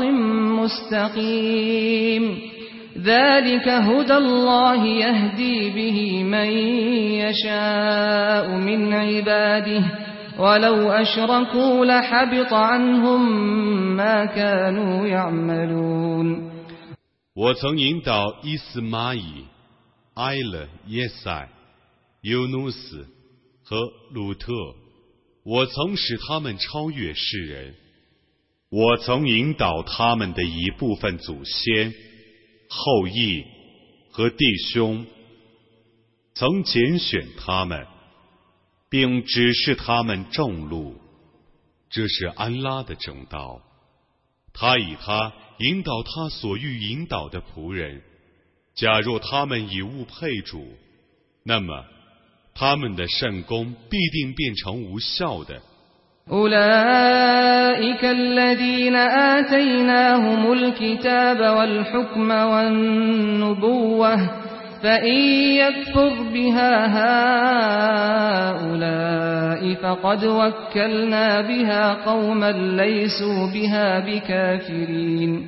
مستقيم ذلك هدى الله يهدي به من يشاء من عباده ولو أشركوا لحبط عنهم ما كانوا يعملون 我曾引导伊斯玛仪、埃勒、耶塞、尤努斯和鲁特，我曾使他们超越世人。我曾引导他们的一部分祖先、后裔和弟兄，曾拣选他们，并指示他们正路。这是安拉的正道，他以他引导他所欲引导的仆人。假若他们以物配主，那么他们的善功必定变成无效的。 أولئك الذين آتيناهم الكتاب والحكم والنبوة فإن يكفر بها هؤلاء فقد وكلنا بها قوما ليسوا بها بكافرين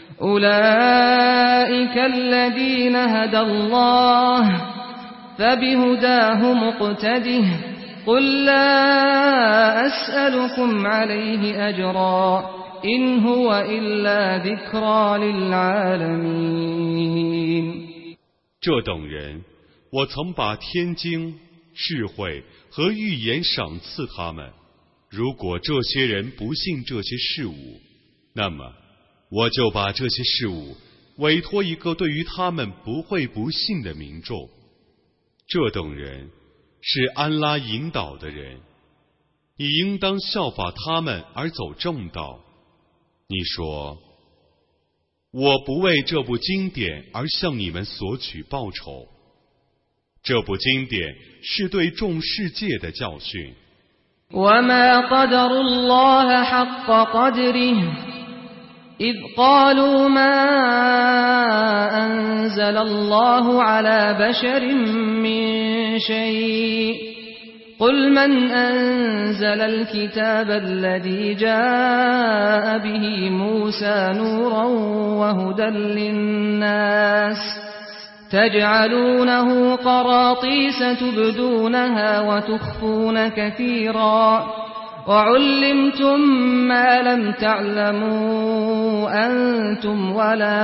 أولئك الذين هدى الله فبهداه مقتده قل لا أسألكم عليه أجرا إن هو إلا ذكرى للعالمين 这等人，我曾把天经、智慧和预言赏赐他们。如果这些人不信这些事物，那么我就把这些事物委托一个对于他们不会不信的民众。这等人是安拉引导的人，你应当效法他们而走正道。你说，我不为这部经典而向你们索取报酬。这部经典是对众世界的教训。 وما قدروا الله حق قدره إذ قالوا ما أنزل الله على بشر من شيء قل من أنزل الكتاب الذي جاء به موسى نورا وهدى للناس تجعلونه قراطيس تبدونها وتخفون كثيرا وعلمتم ما لم تعلموا أنتم ولا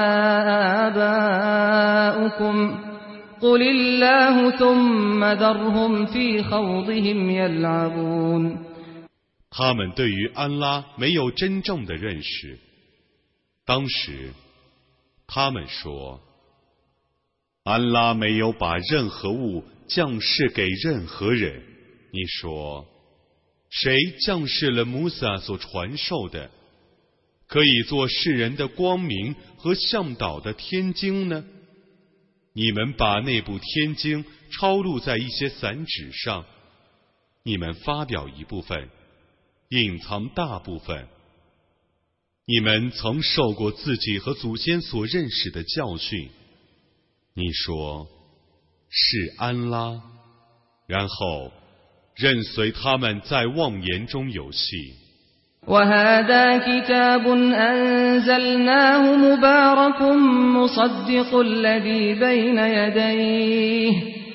آباؤكم قل الله ثم ذرهم في خوضهم يلعبون 他们对于安拉没有真正的认识。当时他们说，安拉没有把任何物降世给任何人。你说，谁降世了穆萨所传授的，可以做世人的光明和向导的天经呢？你们把那部天经抄录在一些散纸上，你们发表一部分，隐藏大部分。你们曾受过自己和祖先所认识的教训。你说，是安拉，然后任随他们在妄言中游戏。 وهذا كتاب أنزلناه مبارك مصدق الذي بين يديه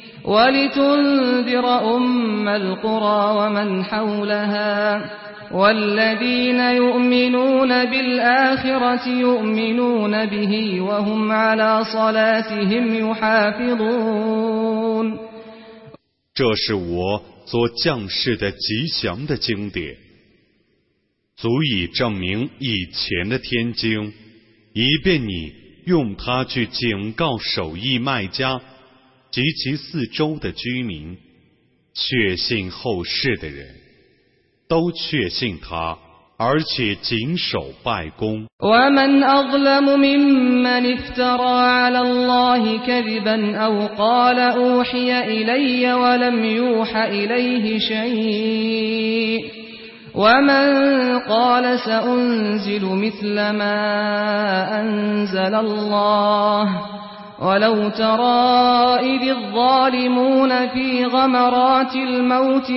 ولتنذر أم القرى ومن حولها والذين يؤمنون بالآخرة يؤمنون به وهم على صلاتهم يحافظون。 这是我所降世的吉祥的经典，足以证明以前的天经，以便你用它去警告守义卖家及其四周的居民。确信后世的人都确信他，而且谨守拜功。 ومن أظلم ممن افترى على الله كذبا أو قال أوحي إلي ولم يوح إليه شيء ومن قال سأنزل مثل ما أنزل الله ولو ترى إذ الظالمون في غمرات الموت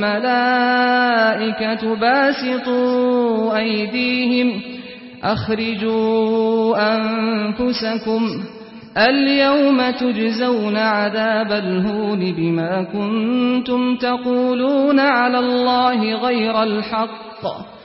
والملائكة باسطوا أيديهم أخرجوا أنفسكم اليوم تجزون عذاب الهون بما كنتم تقولون على الله غير الحق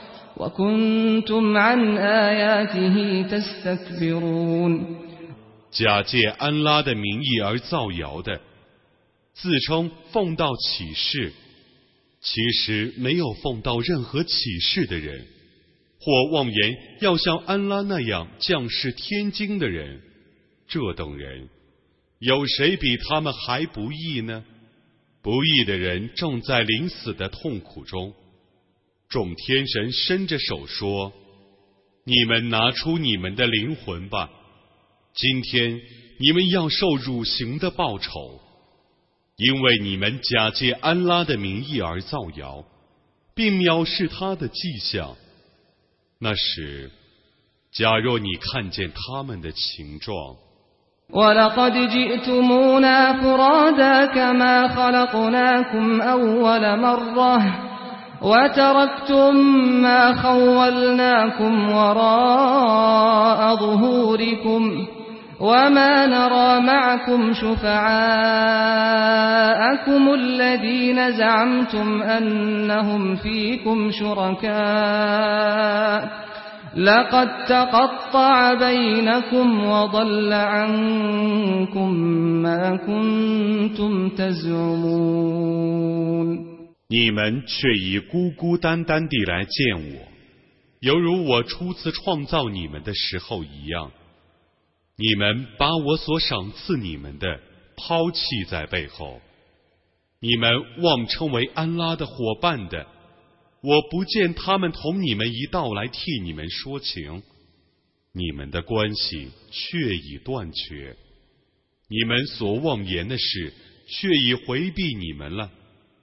وكنتم عن آياته تستكبرون。 假借安拉的名义而造谣的，自称奉到启示，其实没有奉到任何启示的人，或妄言要像安拉那样降世天经的人，这等人，有谁比他们还不义呢？不义的人正在临死的痛苦中。众天神伸着手说：“你们拿出你们的灵魂吧。今天你们要受辱刑的报酬，因为你们假借安拉的名义而造谣，并藐视他的迹象。那时，假若你看见他们的形状， ولقد جئتمونا فرادا كما خلقناكم أول مرة وتركتم ما خولناكم وراء ظهوركم وما نرى معكم شفعاءكم الذين زعمتم أنهم فيكم شركاء لقد تقطع بينكم وضل عنكم ما كنتم تزعمون。 你们却已孤孤单单地来见我，犹如我初次创造你们的时候一样。你们把我所赏赐你们的抛弃在背后，你们妄称为安拉的伙伴的，我不见他们同你们一道来替你们说情，你们的关系却已断绝，你们所妄言的事却已回避你们了。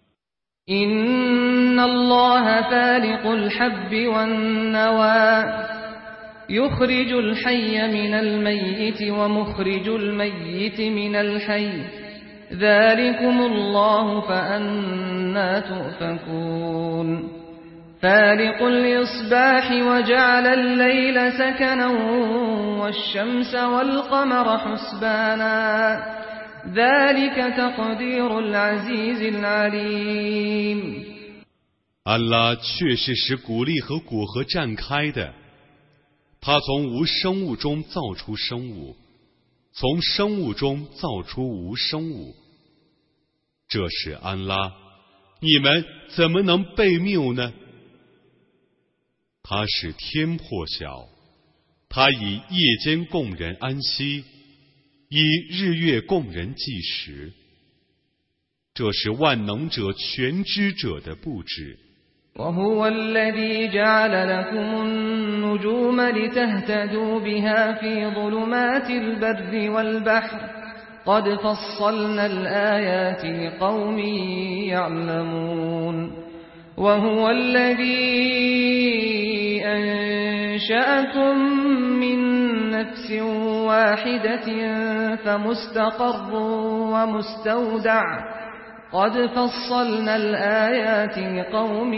إن الله فالق الحب والنوى يخرج الحي من الميت ومخرج الميت من الحي ذلكم الله فأنا تؤفكون فالق الإصباح وجعل الليل سكنا والشمس والقمر حسبانا ذلك تقدير العزيز العليم。 安拉确是使谷粒和果核绽开的，他从无生物中造出生物，从生物中造出无生物。这是安拉，你们怎么能被谬呢？他使天破晓， 他以夜间供人安息，以日月供人计时。这是万能者全知者的布置。 وهو الذي جعل لكم النجوم لتهتدوا بها في ظلمات البر والبحر قد فصلنا الآيات لقوم يعلمون وهو الذي أنشأكم من نفس واحدة فمستقر ومستودع قد فصلنا الآيات لقوم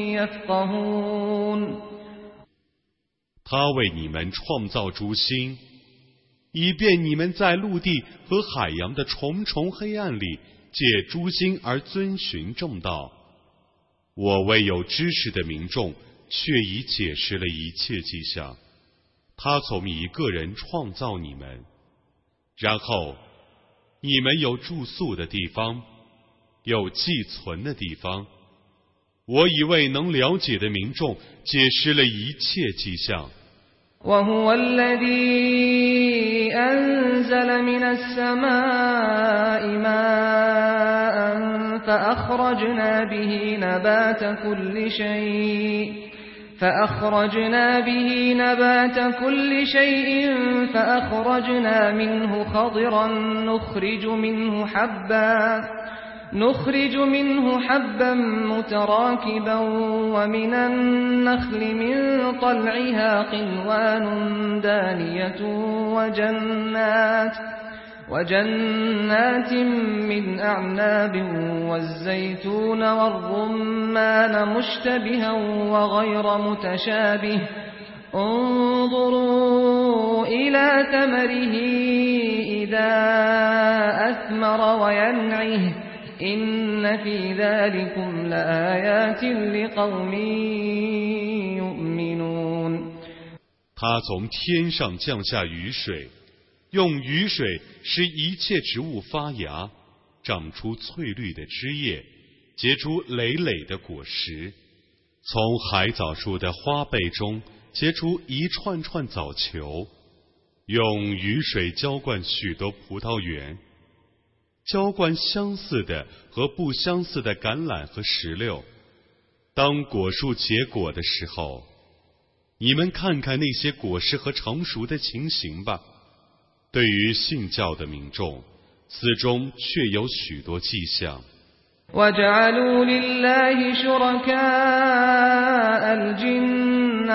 يفقهون 他为你们创造诸星，以便你们在陆地和海洋的重重黑暗里借诸星而遵循正道。我为有知识的民众却已解释了一切迹象。他从一个人创造你们，然后你们有住宿的地方，有寄存的地方。我已为能了解的民众解释了一切迹象。 وهو الذي أنزل من السماء ماء فأخرجنا به نبات كل شيء فأخرجنا منه خضرا نخرج منه حبا متراكبا ومن النخل من طلعها قنوان دانية وجنات من أعناب والزيتون والرمان مشتبها وغير متشابه انظروا إلى ثمره إذا أثمر وينعه إن في ذلكم لآيات لقوم يؤمنون 他从天上降下雨水，用雨水使一切植物发芽，长出翠绿的枝叶，结出累累的果实。从海藻树的花贝中结出一串串藻球，用雨水浇灌许多葡萄园，浇灌相似的和不相似的橄榄和石榴。当果树结果的时候，你们看看那些果实和成熟的情形吧。对于信教的民众，此中却有许多迹象。 وجعلوا لله شركاء الجن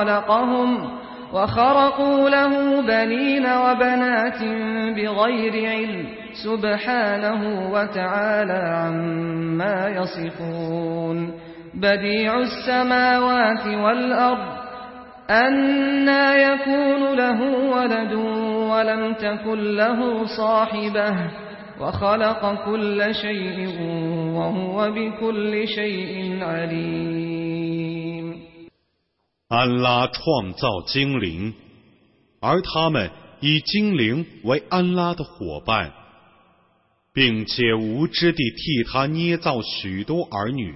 وخرقوا له بنين وبنات بغير علم سبحانه وتعالى عما يصفون بديع السماوات والأرض أنى يكون له ولد ولم تكن له صاحبة وخلق كل شيء وهو بكل شيء عليم 安拉创造精灵，而他们以精灵为安拉的伙伴，并且无知地替他捏造许多儿女。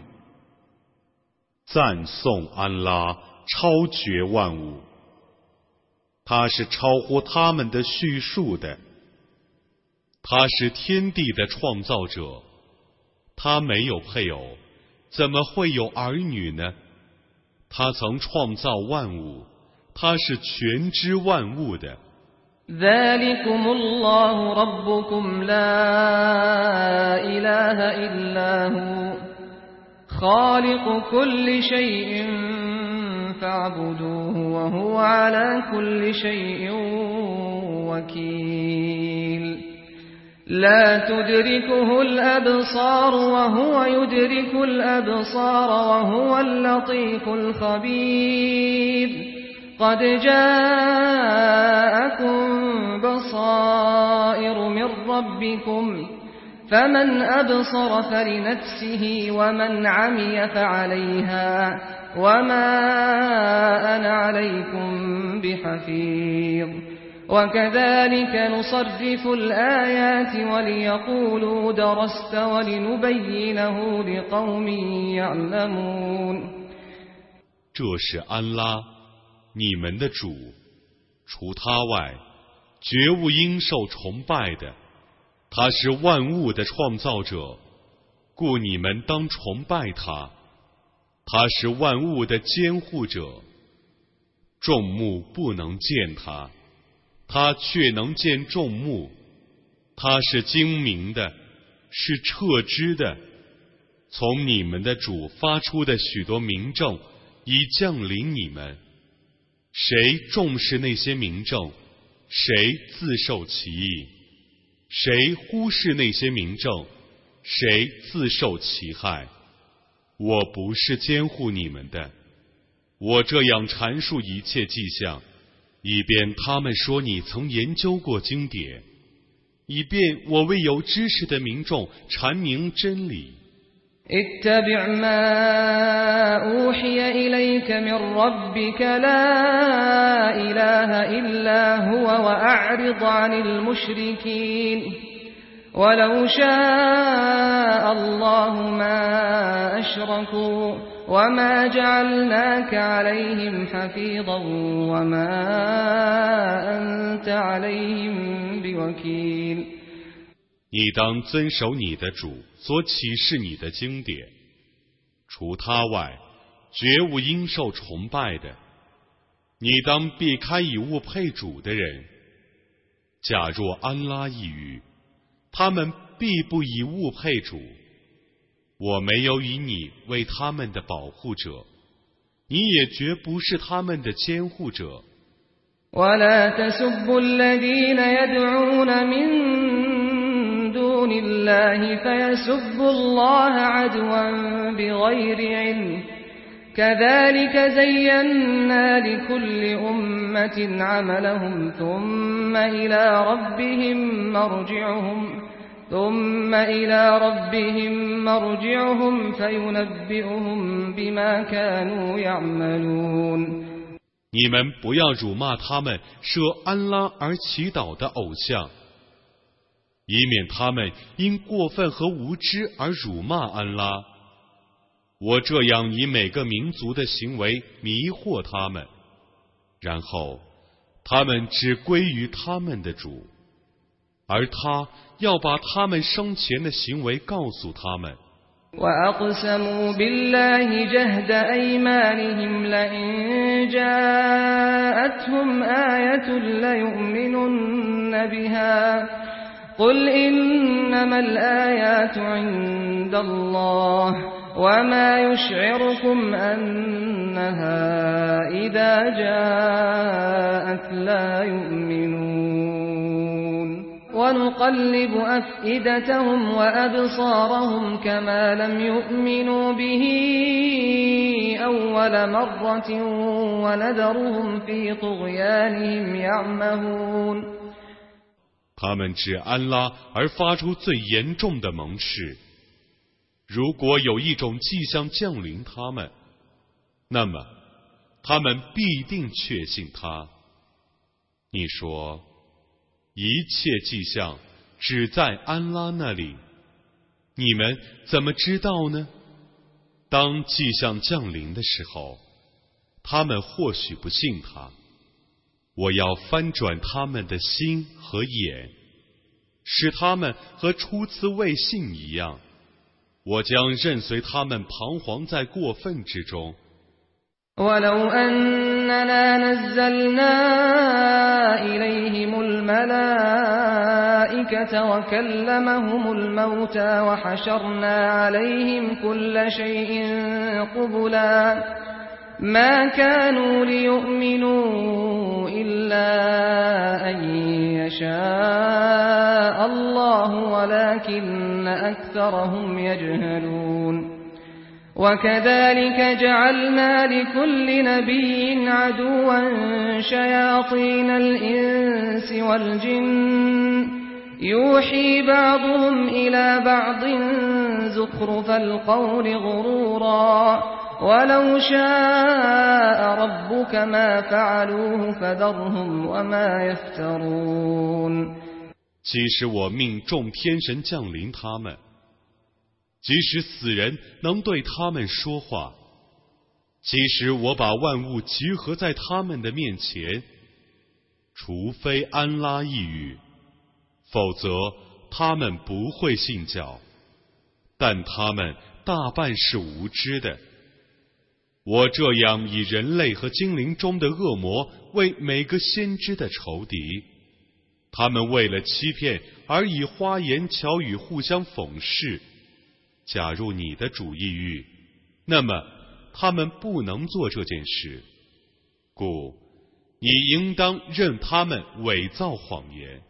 赞颂安拉超绝万物，他是超乎他们的叙述的。他是天地的创造者，他没有配偶，怎么会有儿女呢？他曾创造万物，他是全知万物的。 ذلكم الله ربكم لا إله إلا هو خالق كل شيء فاعبدوه وهو على كل شيء وكيل لا تدركه الأبصار وهو يدرك الأبصار وهو اللطيف الخبير قد جاءكم بصائر من ربكم فمن أبصر فلنفسه ومن عمي فعليها وما أنا عليكم بحفيظ وكذلك نصرف الآيات وليقولوا درست ولنبينه لقوم يعلمون 这是安拉，你们的主， 除他外，绝无应受崇拜的。他是万物的创造者，故你们当崇拜他。他是万物的监护者，众目不能见他，他却能见众目。他是精明的，是彻知的。从你们的主发出的许多明证已降临你们，谁重视那些明证，谁自受其益；谁忽视那些明证，谁自受其害。我不是监护你们的，我这样阐述一切迹象，以便他们说你曾研究过经典，以便我为有知识的民众阐明真理。 اتبع ما أوحي إليك من ربك لا إله إلا هو وأعرض عن المشركين ولو شاء الله ما أشركوا وما جعلناك عليهم حفيظا وما أنت عليهم بوكيل。 你当遵守你的主所启示你的经典，除他外，绝无应受崇拜的。你当避开以物配主的人。假若安拉一语，他们必不以物配主。我没有以你为他们的保护者，你也绝不是他们的监护者。 ولا تسبوا الذين يدعون من دون الله فيسبوا الله عدوا بغير علم كذلك زينا لكل أمة عملهم ثم إلى ربهم مرجعهم فينبئهم بما كانوا يعملون。 你们不要辱骂他们舍安拉而祈祷的偶像，以免他们因过分和无知而辱骂安拉。我这样以每个民族的行为迷惑他们，然后他们只归于他们的主，而他要把他们生前的行为告诉他们。 وأقسموا بالله جهد أيمانهم لئن جاءتهم آية ليؤمنن بها قل إنما الآيات عند الله وما يشعركم أنها إذا جاءت لا يؤمنون ونقلب أفئدتهم وأبصارهم كما لم يؤمنوا به أول مرة ونذرهم في طغيانهم يعمهون。 他们指安拉而发出最严重的盟誓，如果有一种迹象降临他们，那么他们必定确信他。你说一切迹象只在安拉那里，你们怎么知道呢？当迹象降临的时候，他们或许不信他。我要翻转他们的心和眼，使他们和初次未信一样。我将任随他们彷徨在过分之中。 ولو أننا نزلنا إليهم الملائكة وكلمهم الموتى وحشرنا عليهم كل شيء قبلا ما كانوا ليؤمنوا إلا أن يشاء الله ولكن أكثرهم يجهلون وكذلك جعلنا لكل نبي عدوا شياطين الإنس والجن يوحي بعضهم إلى بعض زخرف القول غرورا ولو شاء ربك ما فعلوه فذرهم وما يفترون。 即使我命众天神降临他们，即使死人能对他们说话，即使我把万物集合在他们的面前， 除非安拉抑郁，否则他们不会信教，但他们大半是无知的。我这样以人类和精灵中的恶魔为每个先知的仇敌，他们为了欺骗而以花言巧语互相讽刺。假如你的主抑郁，那么他们不能做这件事，故你应当任他们伪造谎言。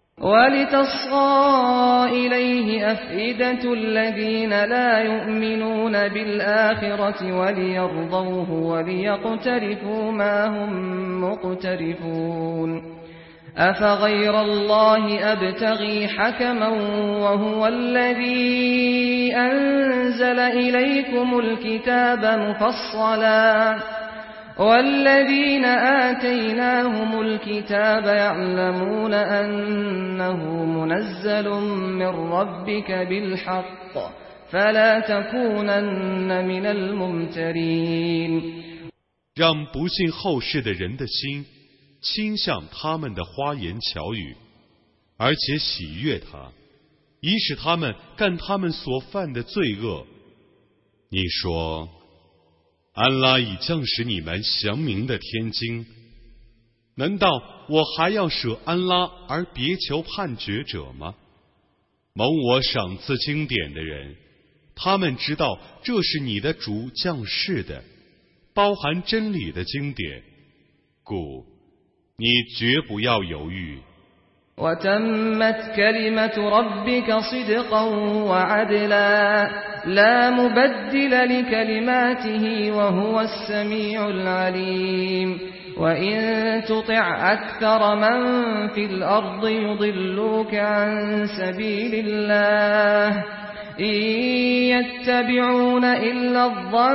وَلِتَصْغَىٰ إِلَيْهِ أَفْئِدَةُ الَّذِينَ لَا يُؤْمِنُونَ بِالْآخِرَةِ وَلِيَرْضَوْهُ وَلِيَقْتَرِفُوا مَا هُمْ مُقْتَرِفُونَ أَفَغَيْرَ اللَّهِ أَبْتَغِي حَكَمًا وَهُوَ الَّذِي أَنزَلَ إِلَيْكُمُ الْكِتَابَ مُفَصَّلًا وَالَّذِينَ آتَيْنَاهُمُ الْكِتَابَ يَعْلَمُونَ أَنَّهُ مُنَزَّلٌ مِّن رَّبِّكَ بِالْحَقِّ فَلَا تَكُونَنَّ مِنَ الْمُمْتَرِينَ 让不信后世的人的心倾向他们的花言巧语，而且喜悦他，以使他们干他们所犯的罪恶。你说，安拉已降使你们详明的天经，难道我还要舍安拉而别求判决者吗？蒙我赏赐经典的人，他们知道这是你的主降世的，包含真理的经典，故你绝不要犹豫。 وَتَمَّتْ كَلِمَةُ رَبِّكَ صِدْقًا وَعَدْلًا لَا مُبَدِّلَ لِكَلِمَاتِهِ وَهُوَ السَّمِيعُ الْعَلِيمُ وَإِن تُطِعْ أَكْثَرَ مَن فِي الْأَرْضِ يُضِلُّوكَ عَن سَبِيلِ اللَّهِ إِن يَتَّبِعُونَ إِلَّا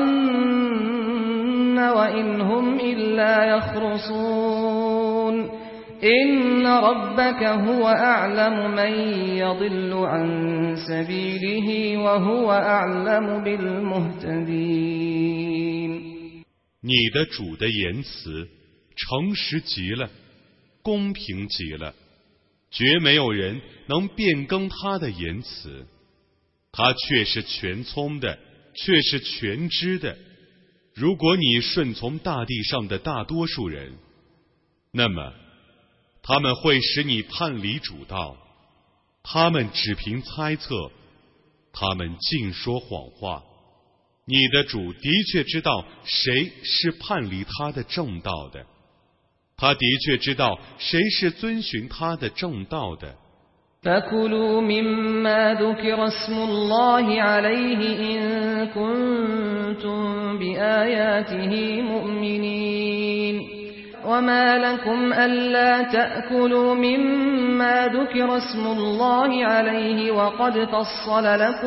الظَّنَّ وَإِنْ هُمْ إِلَّا يَخْرُصُونَ إِنَّ رَبَّكَ هُوَ أَعْلَمُ مَن يَضِلُّ عَن سَبِيلِهِ وَهُوَ أَعْلَمُ بِالْمُهْتَدِينَ 你的主的言辞诚实极了，公平极了，绝没有人能变更他的言辞。他却是全聪的，却是全知的。如果你顺从大地上的大多数人，那么他们会使你叛离主道，他们只凭猜测，他们尽说谎话。你的主的确知道谁是叛离他的正道的，他的确知道谁是遵循他的正道的。 فَكُلُوا مِمَّا ذُكِرَ اسْمُ اللَّهِ عَلَيْهِ إِن كُنتُم بِآيَاتِهِ مُؤْمِنِينَ وَمَا لَكُمْ أَلَّا تَأْكُلُوا مِمَّا ذُكِرَ اسْمُ اللَّهِ عَلَيْهِ وَقَدْ فَصَّلَ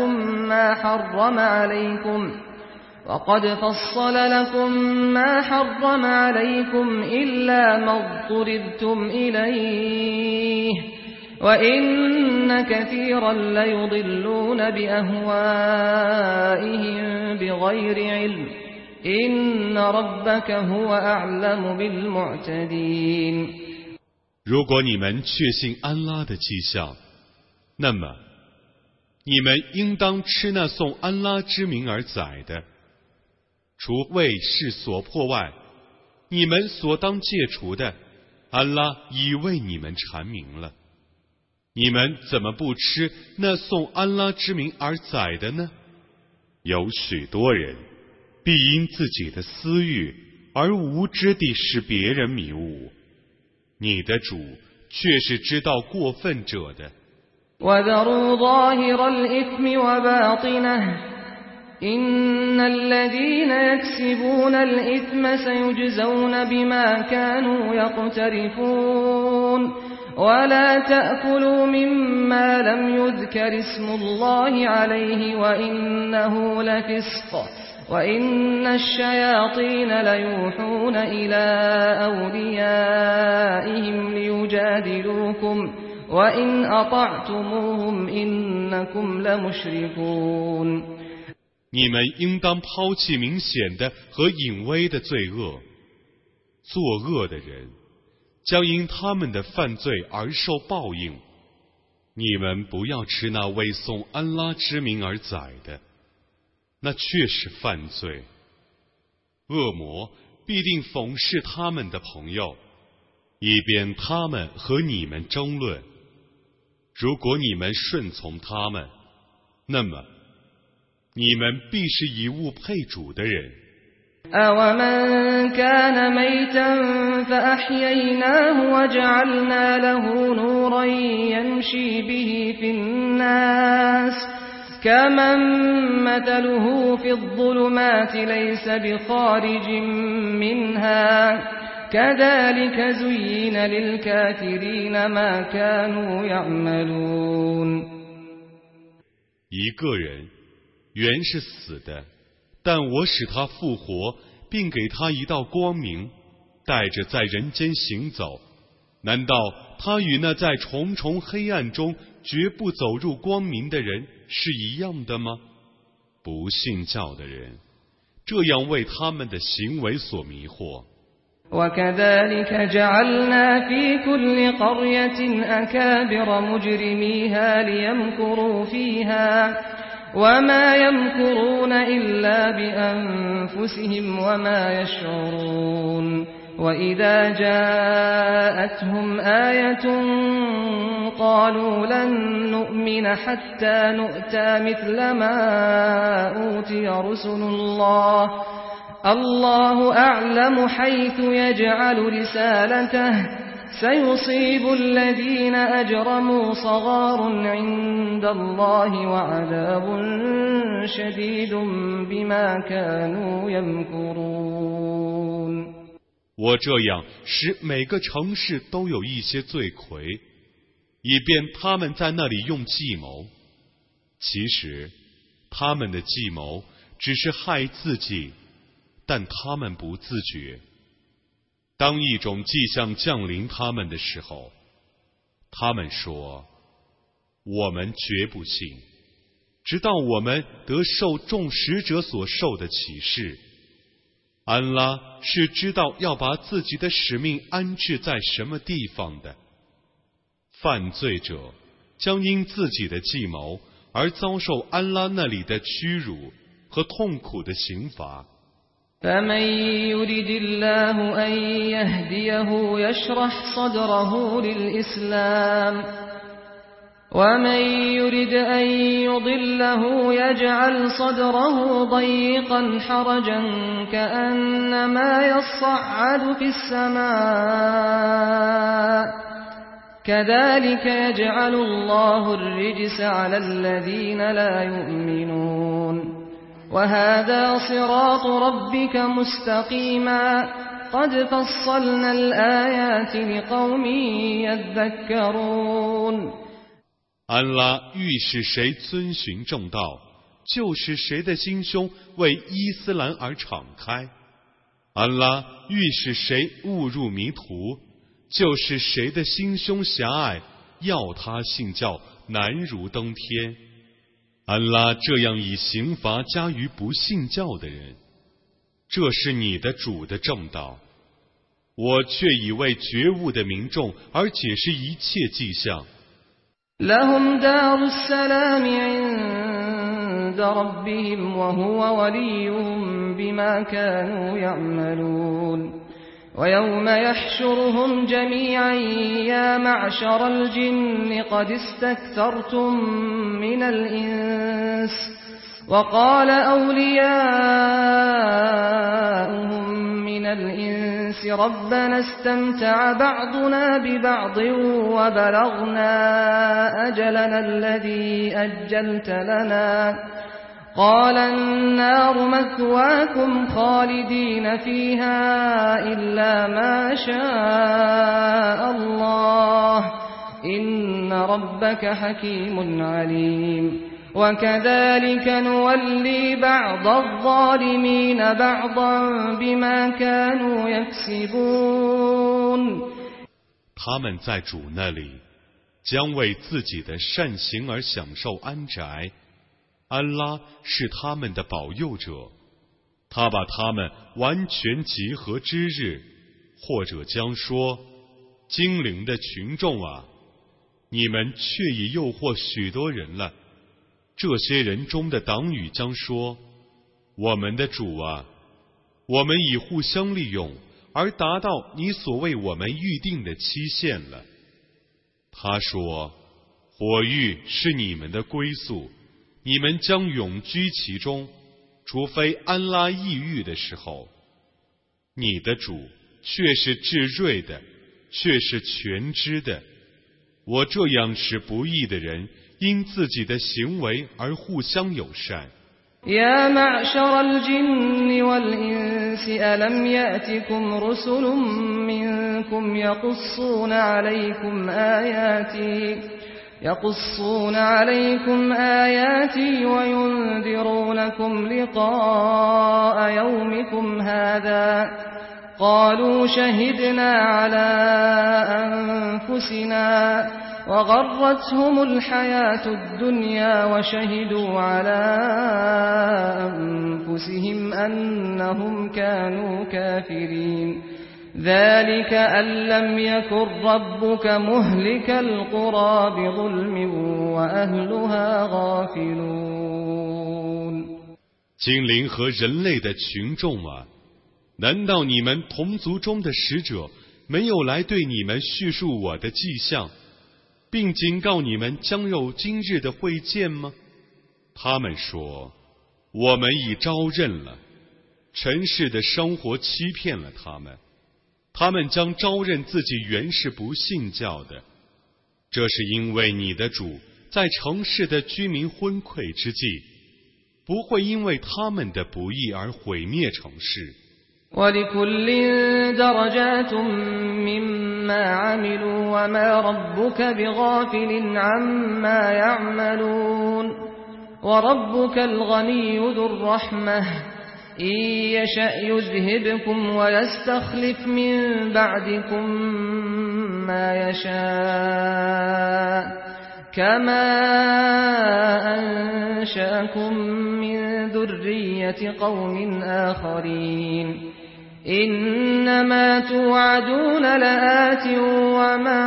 لَكُم مَّا حَرَّمَ عَلَيْكُمْ إِلَّا مَا اضْطُرِرْتُمْ إِلَيْهِ وَإِنَّ كَثِيرًا لَّيُضِلُّونَ بِأَهْوَائِهِم بِغَيْرِ عِلْمٍ إِنَّ رَبَّكَ هُوَ أَعْلَمُ بِالْمُعْتَدِينَ 如果你们确信安拉的迹象，那么你们应当吃那颂安拉之名而宰的，除为事所迫外，你们所当戒除的，安拉已为你们阐明了。你们怎么不吃那颂安拉之名而宰的呢？有许多人必因自己的私欲而无知地使别人迷误，你的主却是知道过分者的。 وَذَرُوا ظَاهِرَ الْإِثْمِ وَبَاطِنَهُ إِنَّ الَّذِينَ يَكْسِبُونَ الْإِثْمَ سَيُجْزَوْنَ بِمَا كَانُوا يَقْتَرِفُونَ وَلَا تَأْكُلُوا مِمَّا لَمْ يُذْكَرِ اسْمُ اللَّهِ عَلَيْهِ وَإِنَّهُ لَفِسْقٌ وَإِنَّ الشَّيَاطِينَ لَيُوحُونَ إِلَى أَوْلِيَائِهِمْ لِيُجَادِلُوكُمْ وَإِنْ أَطَعْتُمُوهُمْ إِنَّكُمْ لَمُشْرِكُونَ 你们应当抛弃明显的和隐微的罪恶。作恶的人将因他们的犯罪而受报应。你们不要吃那为颂安拉之名而宰的，那却是犯罪。恶魔必定讽刺他们的朋友，以便他们和你们争论。如果你们顺从他们，那么你们必是以物配主的人。 أَوَمَنْ كَانَ مَيْتًا فَأَحْيَيْنَاهُ وَجَعَلْنَا لَهُ نُورًا يَمْشِي بِهِ فِي النَّاسِ كَمَنْ مَثَلُهُ فِي الظُّلُمَاتِ لَيْسَ بِخَارِجٍ مِنْهَا كَذَلِكَ زُيِّنَ لِلْكَافِرِينَ مَا كَانُوا يَعْمَلُونَ 一个人原是死的，但我使他复活，并给他一道光明，带着在人间行走。难道他与那在重重黑暗中绝不走入光明的人是一样的吗？不信教的人，这样为他们的行为所迷惑。 وَكَذَلِكَ جَعَلْنَا فِي كُلِّ قَرْيَةٍ أَكَابِرَ مُجْرِمِيهَا لِيَمْكُرُوا فِيهَا وَمَا يَمْكُرُونَ إِلَّا بِأَنفُسِهِمْ وَمَا يَشْعُرُونَ وَإِذَا جَاءَتْهُمْ آيَةٌ قَالُوا لَن نُّؤْمِنَ حَتَّى نُؤْتَىٰ مِثْلَ مَا أُوتِيَ رُسُلُ اللَّهُ أَعْلَمُ حَيْثُ يَجْعَلُ رِسَالَتَهُ سَيُصِيبُ الَّذِينَ أَجْرَمُوا صَغَارٌ عِندَ اللَّهِ وَعَذَابٌ شَدِيدٌ بِمَا كَانُوا يَمْكُرُونَ 我这样使每个城市都有一些罪魁，以便他们在那里用计谋。其实他们的计谋只是害自己，但他们不自觉。当一种迹象降临他们的时候，他们说：我们绝不信，直到我们得受众使者所受的启示。安拉是知道要把自己的使命安置在什么地方的。犯罪者将因自己的计谋而遭受安拉那里的屈辱和痛苦的刑罚。 فَمَن يُرِدِ اللَّهُ أَن يَهْدِيَهُ يَشْرَحْ صَدْرَهُ لِلْإِسْلَامِ وَمَن يُرِدْ أَن يُضِلَّهُ يَجْعَلْ صَدْرَهُ ضَيِّقًا حَرَجًا كَأَنَّمَا يَصَّعَّدُ فِي السَّمَاءِ كَذَلِكَ يَجْعَلُ اللَّهُ الرِّجْسَ عَلَى الَّذِينَ لَا يُؤْمِنُونَ وَهَذَا صِرَاطُ رَبِّكَ مُسْتَقِيمًا قَدْ فَصَّلْنَا الْآيَاتِ لِقَوْمٍ يَذَّكَّرُونَ 安拉欲使谁遵循正道，就使谁的心胸为伊斯兰而敞开；安拉欲使谁误入迷途，就使谁的心胸狭隘，要他信教难如登天。安拉这样以刑罚加于不信教的人，这是你的主的正道。我却已为觉悟的民众而解释一切迹象。 لهم دار السلام عند ربهم وهو وليهم بما كانوا يعملون ويوم يحشرهم جميعا يا معشر الجن قد استكثرتم من الإنس وقال أولياؤهم من الإنس ربنا استمتع بعضنا ببعض وبلغنا أجلنا الذي أجلت لنا قال النار مثواكم خالدين فيها إلا ما شاء الله إن ربك حكيم عليم وكذلك نولي بعض الظالمين بعضا بما كانوا يكسبون 他们在主那里将为自己的善行而享受安宅，安拉是他们的保佑者，他把他们完全集合之日，或者将说， 精灵的群众啊，你们却已诱惑许多人了。这些人中的党羽将说：我们的主啊，我们已互相利用，而达到你所为我们预定的期限了。他说：火域是你们的归宿，你们将永居其中，除非安拉抑郁的时候。你的主却是至睿的，却是全知的。我这样使不义的人因自己的行为而互相友善。 يا معشر الجن والإنس ألم يأتكم رسل منكم يقصون عليكم آياتي وينذرونكم لقاء يومكم هذا قالوا شهدنا على أنفسنا وغرتهم الحياة الدنيا وشهدوا على أنفسهم أنهم كانوا كافرين ذلك أن لم يكن ربك مهلك القرى بظلم وأهلها غافلون 精灵和人类的群众啊，难道你们同族中的使者没有来对你们叙述我的迹象，并警告你们将有今日的会见吗？他们说：我们已招认了，尘世的生活欺骗了他们，他们将招认自己原是不信教的。这是因为你的主在城市的居民昏聩之际，不会因为他们的不义而毁灭城市。 وَلِكُلٍّ دَرَجَاتٌ مِّمَّا عَمِلُوا وَمَا رَبُّكَ بِغَافِلٍ عَمَّا يَعْمَلُونَ وَرَبُّكَ الْغَنِيُّ ذُو الرَّحْمَةِ إِن يَشَأْ يُذْهِبْكُمْ وَيَسْتَخْلِفْ مِن بَعْدِكُم مَّا يَشَاءُ كما أنشأكم من ذرية قوم آخرين إنما توعدون لآت وما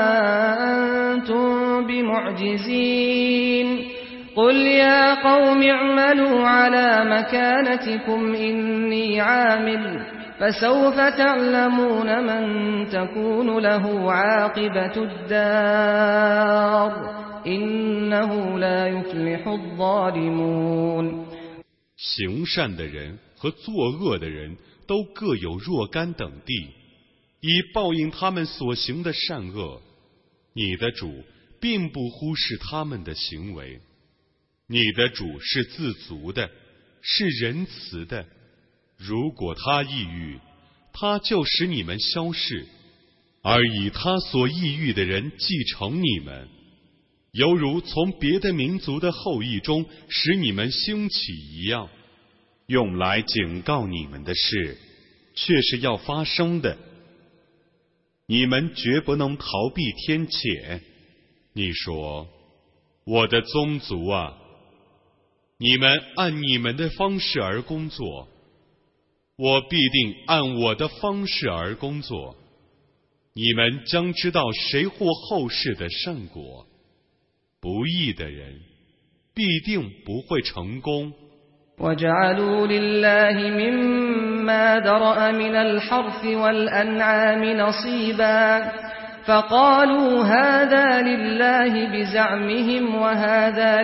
أنتم بمعجزين قل يا قوم اعملوا على مكانتكم إني عامل فسوف تعلمون من تكون له عاقبة الدار إنه لا يفلح الظالمون 行善的人和作恶的人都各有若干等地，以报应他们所行的善恶。你的主并不忽视他们的行为，你的主是自足的，是仁慈的。如果他抑郁，他就使你们消逝，而以他所抑郁的人继承你们，犹如从别的民族的后裔中使你们兴起一样。用来警告你们的事，却是要发生的。你们绝不能逃避天谴。你说：我的宗族啊，你们按你们的方式而工作，我必定按我的方式而工作。你们将知道谁获后世的善果。不义的人必定不会成功。 وَجَعَلُوا لِلَّهِ مِمَّا ذَرَأَ مِنَ الْحَرْثِ وَالْأَنْعَامِ نَصِيبًا فَقَالُوا هَذَا لِلَّهِ بِزَعْمِهِمْ وَهَذَا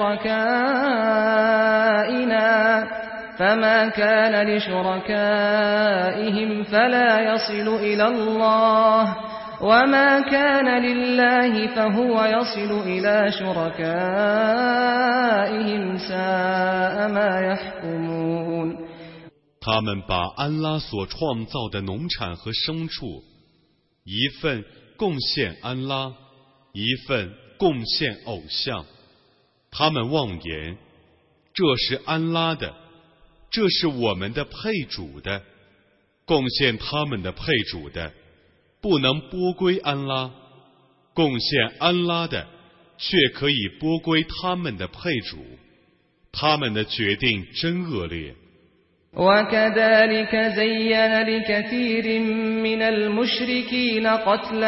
لِشُرَكَائِنَا فَمَا كَانَ لِشُرَكَائِهِمْ فَلَا يَصِلُ إِلَى اللَّهِ وَمَا كَانَ لِلَّهِ فَهُوَ يَصِلُ إِلَى شُرَكَائِهِمْ سَاءَ مَا يَحْكُمُونَ 他们把安拉所创造的农产和牲畜，一份贡献安拉，一份贡献偶像。他们妄言，这是安拉的，这是我们的配主的。贡献他们的配主的，不能拨归安拉；贡献安拉的，却可以拨归他们的配主。他们的决定真恶劣。 وكذلك زين لكثير من المشركين قتل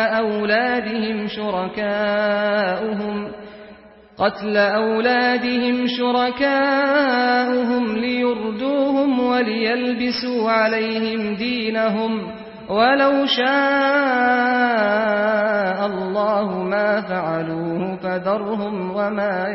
أولادهم شركاؤهم ليردوهم وليلبسوا عليهم دينهم ولو شاء الله ما فعلوه فذرهم وما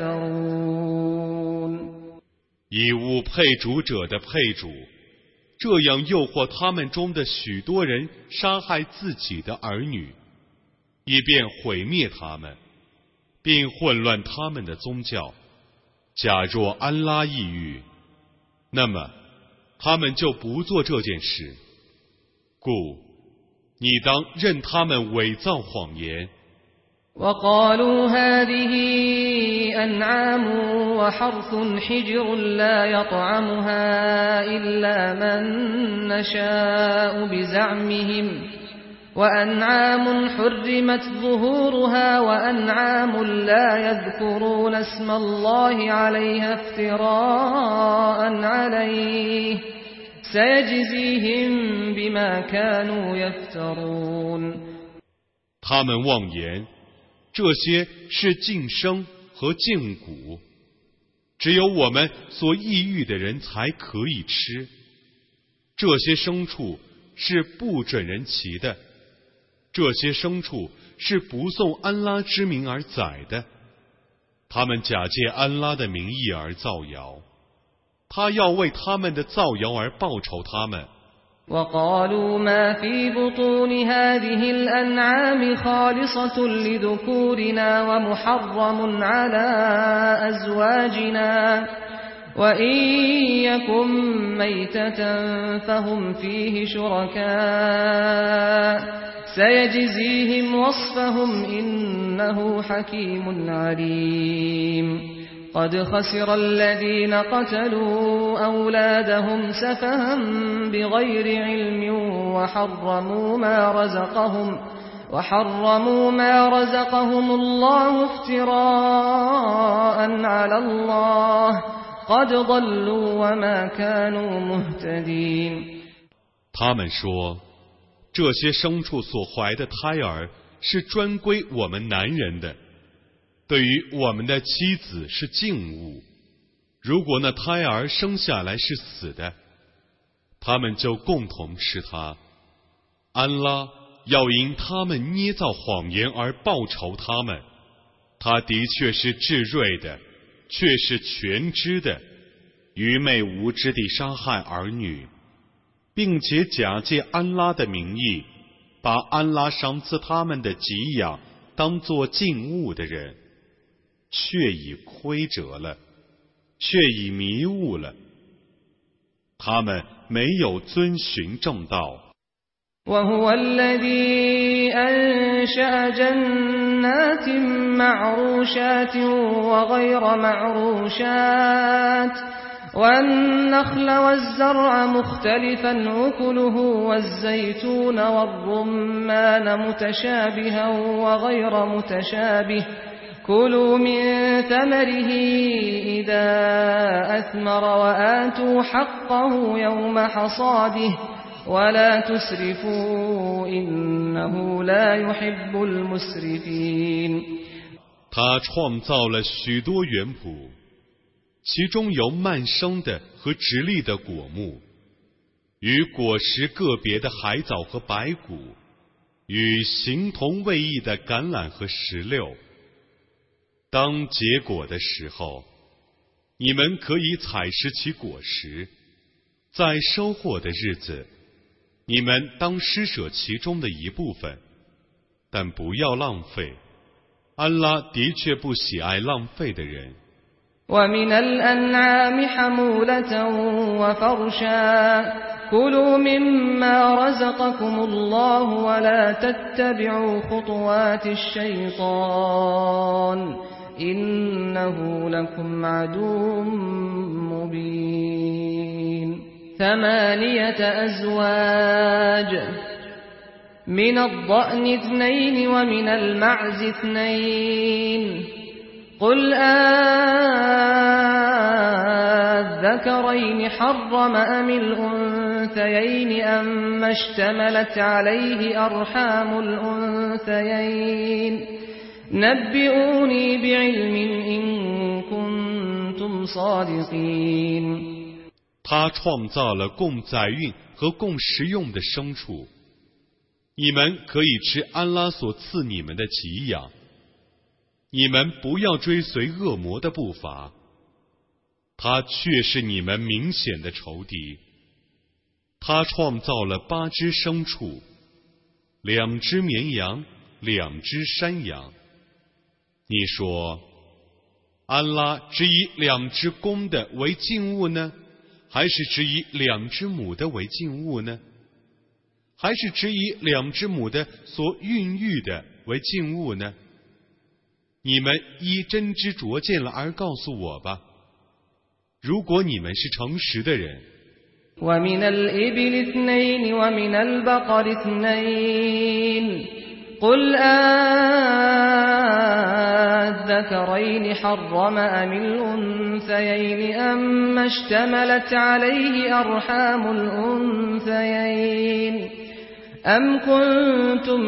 يفترون。 以物配主者的配主，这样诱惑他们中的许多人杀害自己的儿女，以便毁灭他们，并混乱他们的宗教。假若安拉抑郁，那么他们就不做这件事。故你当任他们伪造谎言。 وقالوا هذه أنعام وحرث حجر لا يطعمها إلا من نشاء بزعمهم وأنعام حرمت ظهورها وأنعام لا يذكرون اسم الله عليها افتراء عليه سيجزيهم بما كانوا يفترون。 他们妄言这些是净牲和净骨，只有我们所抑郁的人才可以吃。这些牲畜是不准人骑的，这些牲畜是不颂安拉之名而宰的。他们假借安拉的名义而造谣，他要为他们的造谣而报酬他们。 وقالوا ما في بطون هذه الأنعام خالصة لذكورنا ومحرم على أزواجنا وإن يكن ميتة فهم فيه شركاء سيجزيهم وصفهم إنه حكيم عليم。قد خسر الذين قتلوا أولادهم سفها بغير علم وحرموا ما رزقهم الله افتراء على الله قد ضلوا وما كانوا مهتدين。 他们说，这些牲畜所怀的胎儿是专归我们男人的，对于我们的妻子是禁物。如果那胎儿生下来是死的，他们就共同吃它。安拉要因他们捏造谎言而报酬他们，他的确是至睿的，却是全知的。愚昧无知地杀害儿女，并且假借安拉的名义，把安拉赏赐他们的给养当作禁物的人，却已亏折了，却已迷误了。他们没有遵循正道。 وهو الذي أنشأ جنات معروشات وغير معروشات والنخل والزرع مختلفا أكله والزيتون والرمان متشابها وغير متشابه كلوا من ثمره إذا أثمر وآتوا حقه يوم حصاده ولا تسرفوا إنه لا يحب المسرفين。 他创造了许多园圃，其中有蔓生的和直立的果木，与果实个别的海藻和白骨，与形同未异的橄榄和石榴。当结果的时候，你们可以采食其果实，在收获的日子，你们当施舍其中的一部分，但不要浪费。安拉的确不喜爱浪费的人。 ومن الأنعام حمولة وفرشا كلوا مما رزقكم الله ولا تتبعوا خطوات الشيطان إنه لكم عدو مبين。ثمانية أزواج من الضأن 2 ومن المعز 2 قل أذكرين حرم أم الأنثيين أما اشتملت عليه أرحام الأنثيين نبئوني بعلم إن كنتم صادقين。 他创造了供载运和供食用的牲畜，你们可以吃安拉所赐你们的给养。你们不要追随恶魔的步伐，他却是你们明显的仇敌。他创造了8只牲畜，2只绵羊，2只山羊。你说，安拉只以2只公的为禁物呢，还是只以2只母的为禁物呢？还是只以2只母的所孕育的为禁物呢？你们依真知灼见了而告诉我吧，如果你们是诚实的人。 ومن الإبل 2 ومن البقر 2 قل أذكرين حرم أم الأنثيين أما اشتملت عليه أرحام الأنثيين أم كنتم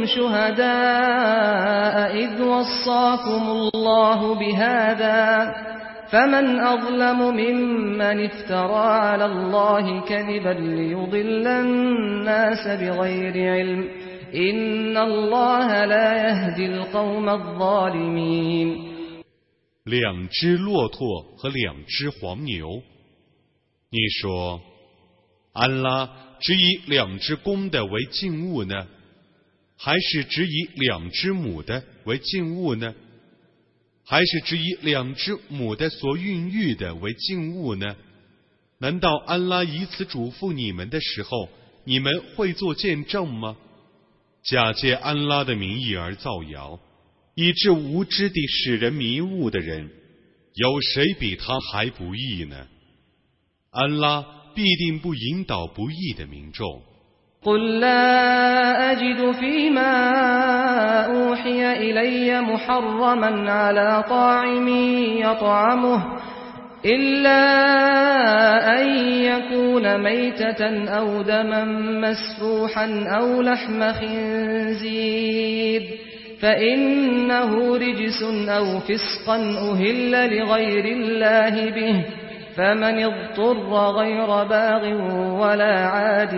شهداء إذ وصاكم الله بهذا فمن أظلم ممن افترى على الله كذبا ليضل الناس بغير علم إن الله لا يهدي القوم الظالمين。 2只骆驼和2只黄牛，你说，安拉只以2只公的为禁物呢，还是只以2只母的为禁物呢？还是只以2只母的所孕育的为禁物呢？难道安拉以此嘱咐你们的时候，你们会做见证吗？假借安拉的名义而造谣，以致无知地使人迷雾的人，有谁比他还不义呢？安拉必定不引导不义的民众。 قل لا أجد فيما أوحي إلي محرما على طاعم يطعمه إلا أن يكون ميتة أو دما مسفوحا أو لحم خنزير فإنه رجس أو فسقا أهل لغير الله به فمن اضطر غير باغ ولا عاد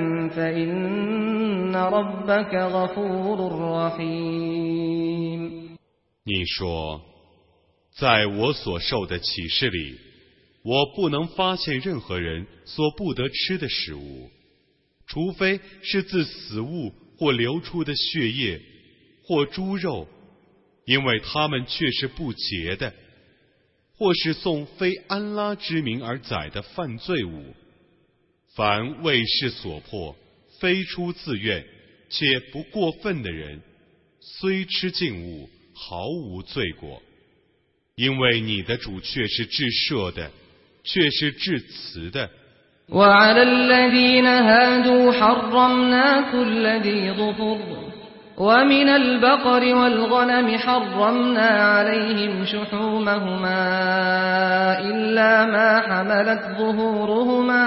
فإن ربك غفور رحيم。 你说，在我所受的启示里，我不能发现任何人所不得吃的食物，除非是自死物或流出的血液或猪肉，因为他们却是不洁的，或是诵非安拉之名而宰的犯罪物。凡为事所迫，非出自愿且不过分的人，虽吃禁物，毫无罪过，因为你的主却是至赦的，却是至慈的。 وعلى الذين هادوا حرمنا كل ذي ظفر ومن البقر والغنم حرمنا عليهم شحومهما إلا ما حملت ظهورهما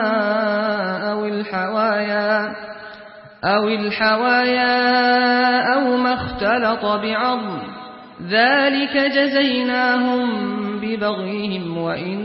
أو الحوايا أو ما اختلط بعظم ذلك جزيناهم ببغيهم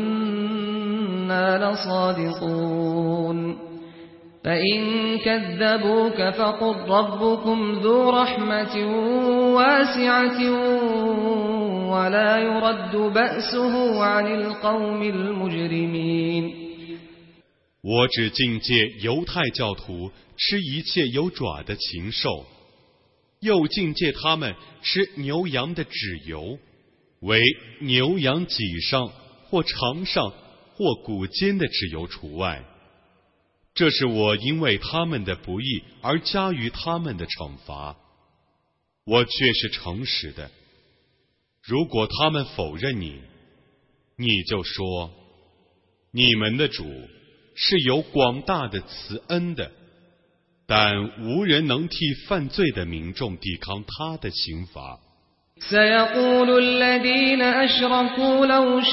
وإنا لصادقون فإن كذبوك فقل ربكم ذو رحمة واسعة ولا يرد بأسه عن القوم المجرمين。 我只境界犹太教徒吃一切有爪的禽兽，又境界他们吃牛羊的脂油，为牛羊脊上或肠上或骨间的脂油除外。这是我因为他们的不义而加于他们的惩罚，我却是诚实的。如果他们否认你，你就说，你们的主是有广大的慈恩的，但无人能替犯罪的民众抵抗他的刑罚。 سيقول الذين أشركوا لو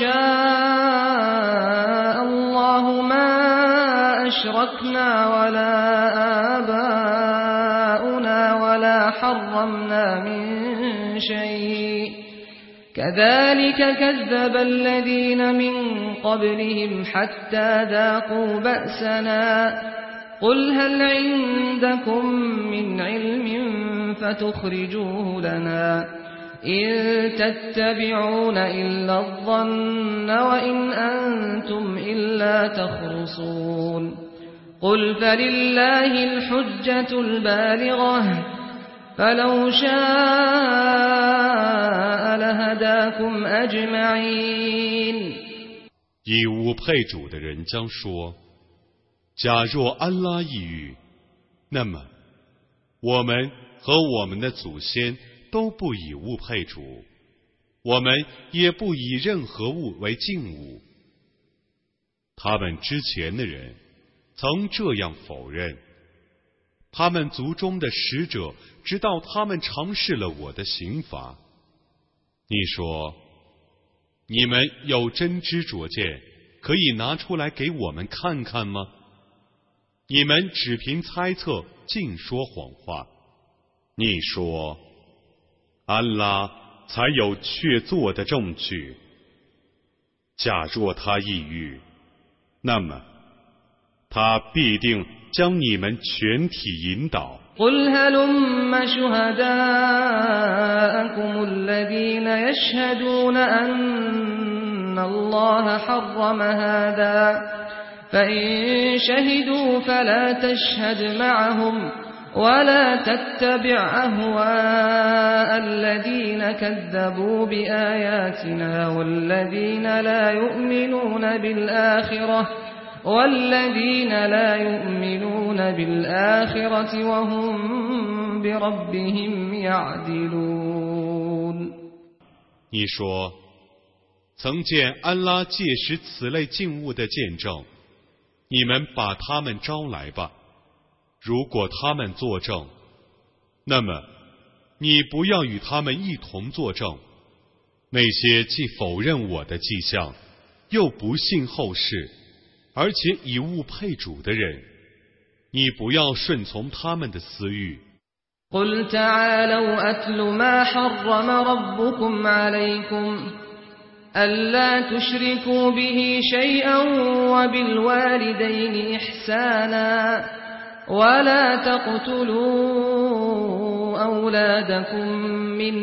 شاء الله ما أشركنا ولا آباؤنا ولا حرمنا من شيء كذلك كذب الذين من قبلهم حتى ذاقوا بأسنا قل هل عندكم من علم فتخرجوه لنا إن تتبعون إلا الظن وإن أنتم إلا تخرصون قل فلله الحجة البالغة فلو شاء لهداكم أجمعين 以物配主的人将说，假若安拉抑郁，那么我们和我们的祖先都不以物配主，我们也不以任何物为敬物。他们之前的人曾这样否认，他们族中的使者直到他们尝试了我的刑罚。你说，你们有真知灼见可以拿出来给我们看看吗？你们只凭猜测尽说谎话。你说，安拉才有确凿的证据。假若他抑郁，那么他必定将你们全体引导。 قل هلم شهداءكم الذين يشهدون أن الله حرم هذا فإن شهدوا فلا تشهد معهم ولا تتبع أهواء الذين كذبوا بآياتنا والذين لا يؤمنون بالآخرة وهم بربهم يعدلون 你说，曾见安拉戒食此类禁物的见证，你们把他们招来吧。如果他们作证，那么你不要与他们一同作证。那些既否认我的迹象，又不信后世，而且以物配主的人，你不要顺从他们的私欲。 قل تعالوا أتل ما حرم ربكم عليكم ألا تشركوا به شيئا وبالوالدين إحسانا ولا تقتلوا أولادكم من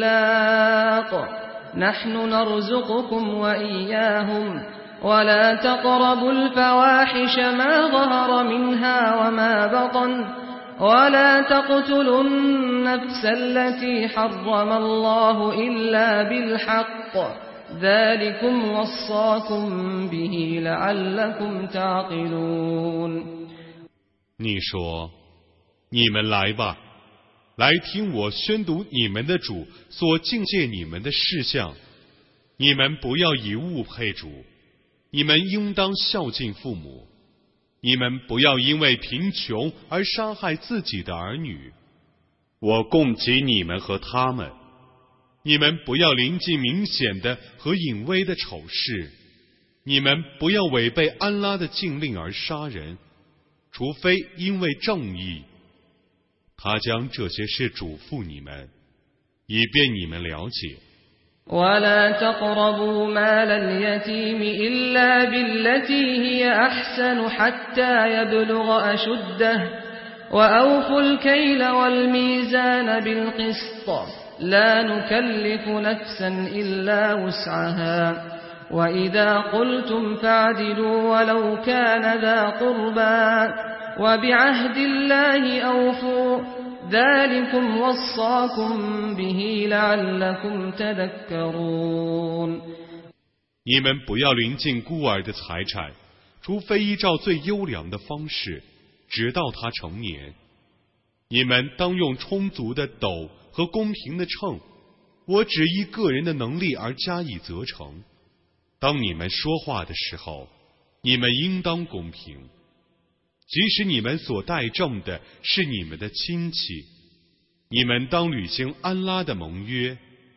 إملاق نحن نرزقكم وإياهم ولا تقربوا الفواحش ما ظهر منها وما بطن ولا تقتلوا النفس التي حرم الله إلا بالحق ذلكم وصاكم به لعلكم تعقلون 你说，你们来吧，来听我宣读你们的主所境界你们的事项。你们不要以物配主，你们应当孝敬父母。你们不要因为贫穷而杀害自己的儿女。我供给你们和他们。你们不要临近明显的和隐微的丑事。你们不要违背安拉的禁令而杀人，除非因为正义。他将这些事嘱咐你们，以便你们了解。 ولا تقربوا مال اليتيم إلا بالتي هي أحسن حتى يبلغ أشده وأوفوا الكيل والميزان بالقسط لا نكلف نفسا إلا وسعها وإذا قلتم فاعدلوا ولو كان ذا قربى وبعهد الله أوفوا ذلكم وصاكم به لعلكم تذكرون 你们不要临近孤儿的财产，除非依照最优良的方式，直到他成年。你们当用充足的斗和公平的秤，我只依个人的能力而加以责成。当你们说话的时候，你们应当公平。即使你们所代证的是你们的亲戚，你们当履行安拉的盟约，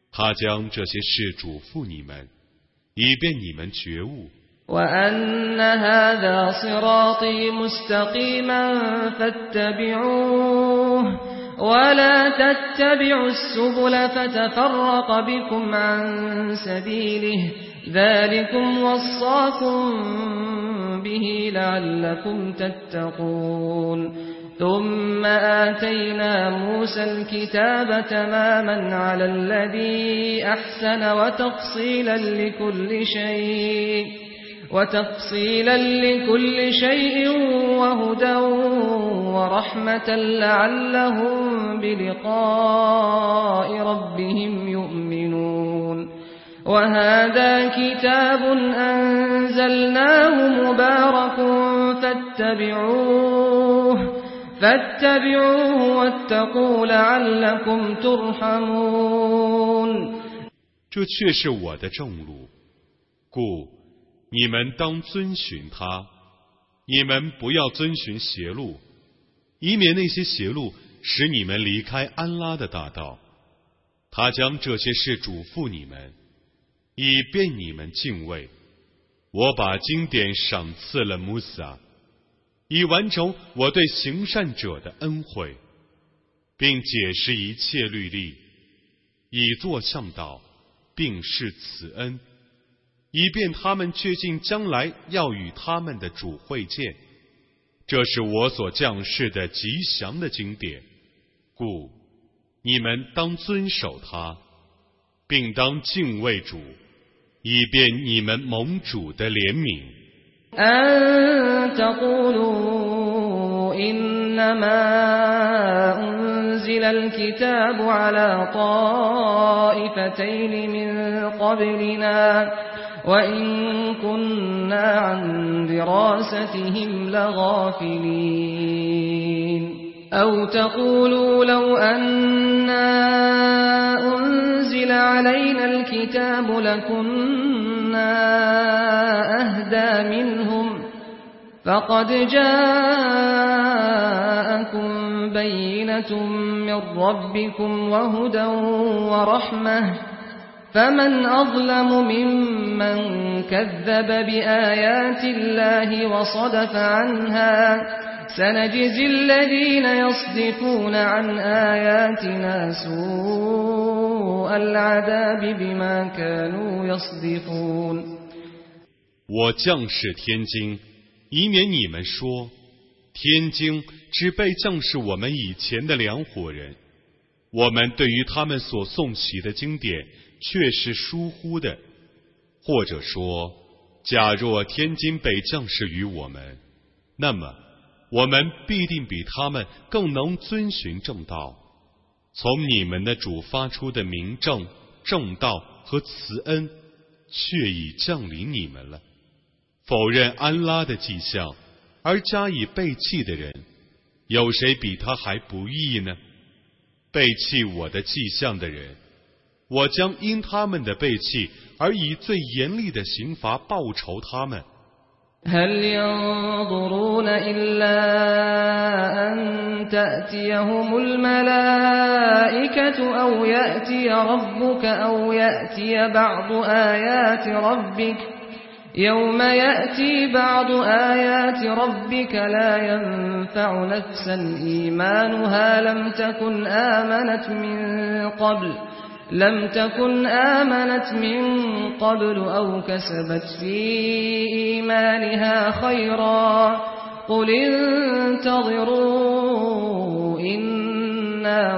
他将这些事嘱咐你们，以便你们觉悟。 وأن هذا صراطي مستقيما فاتبعوه ولا تتبعوا السبل فتفرق بكم عن سبيله ذلكم وصاكم به لعلكم تتقون ثم آتينا موسى الكتاب تماما على الذي أحسن وتفصيلا لكل شيء وهدى ورحمة لعلهم بلقاء ربهم يؤمنون وهذا كتاب أنزلناه مبارك فاتبعوه واتقوا لعلكم ترحمون。 这却是我的正路，故你们当遵循它，你们不要遵循邪路，以免那些邪路使你们离开安拉的大道。他将这些事嘱咐你们，以便你们敬畏。我把经典赏赐了穆萨，以完成我对行善者的恩惠，并解释一切律例，以作向导，并示慈恩，以便他们确信将来要与他们的主会见。这是我所降示的吉祥的经典，故你们当遵守它，并当敬畏主，以便你们蒙主的怜悯。 أن تقولوا إنما أنزل الكتاب على طائفتين من قبلنا وإن كنا عن دراستهم لغافلين أو تقولوا لو أنا أنزل علينا الكتاب لكنا أهدى منهم فقد جاءكم بينة من ربكم وهدى ورحمة فمن أظلم ممن كذب بآيات الله وصدف عنها سنجزي الذين يصدفون عن آياتنا سوء العذاب بما كانوا يصدفون。 我降示天经，以免你们说天经只被降示我们以前的两伙人，我们对于他们所诵习的经典却是疏忽的。或者说，假若天经被降示于我们，那么我们必定比他们更能遵循正道。从你们的主发出的明正、正道和慈恩，却已降临你们了。否认安拉的迹象而加以背弃的人，有谁比他还不义呢？背弃我的迹象的人，我将因他们的背弃而以最严厉的刑罚报酬他们。 هل ينظرون إلا أن تأتيهم الملائكة أو يأتي ربك أو يأتي بعض آيات ربك يوم يأتي بعض آيات ربك لا ينفع نفسا إيمانها لم تكن آمنت من قبل أو كسبت في إيمانها خيرا قل انتظروا إنا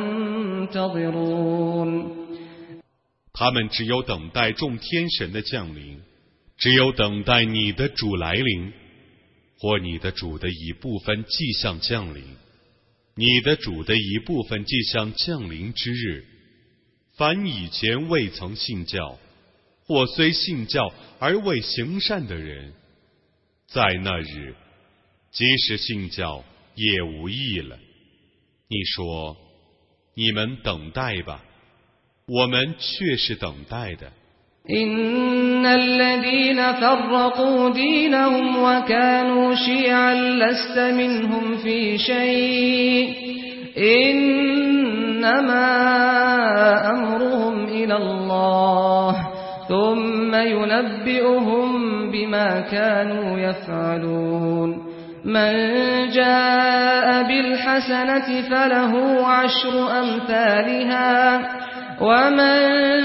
منتظرون。 他们只有等待众天神的降临，只有等待你的主来临，或你的主的一部分迹象降临，你的主的一部分迹象降临之日，凡以前未曾信教，或虽信教而未行善的人，在那日，即使信教也无益了。你说，你们等待吧，我们却是等待的。 إن الذين فرقوا دينهم وكانوا شيعا لست منهم في شيء إنما أمرهم من الله ثم ينبئهم بما كانوا يفعلون من جاء بالحسنة فله 10 أمثالها ومن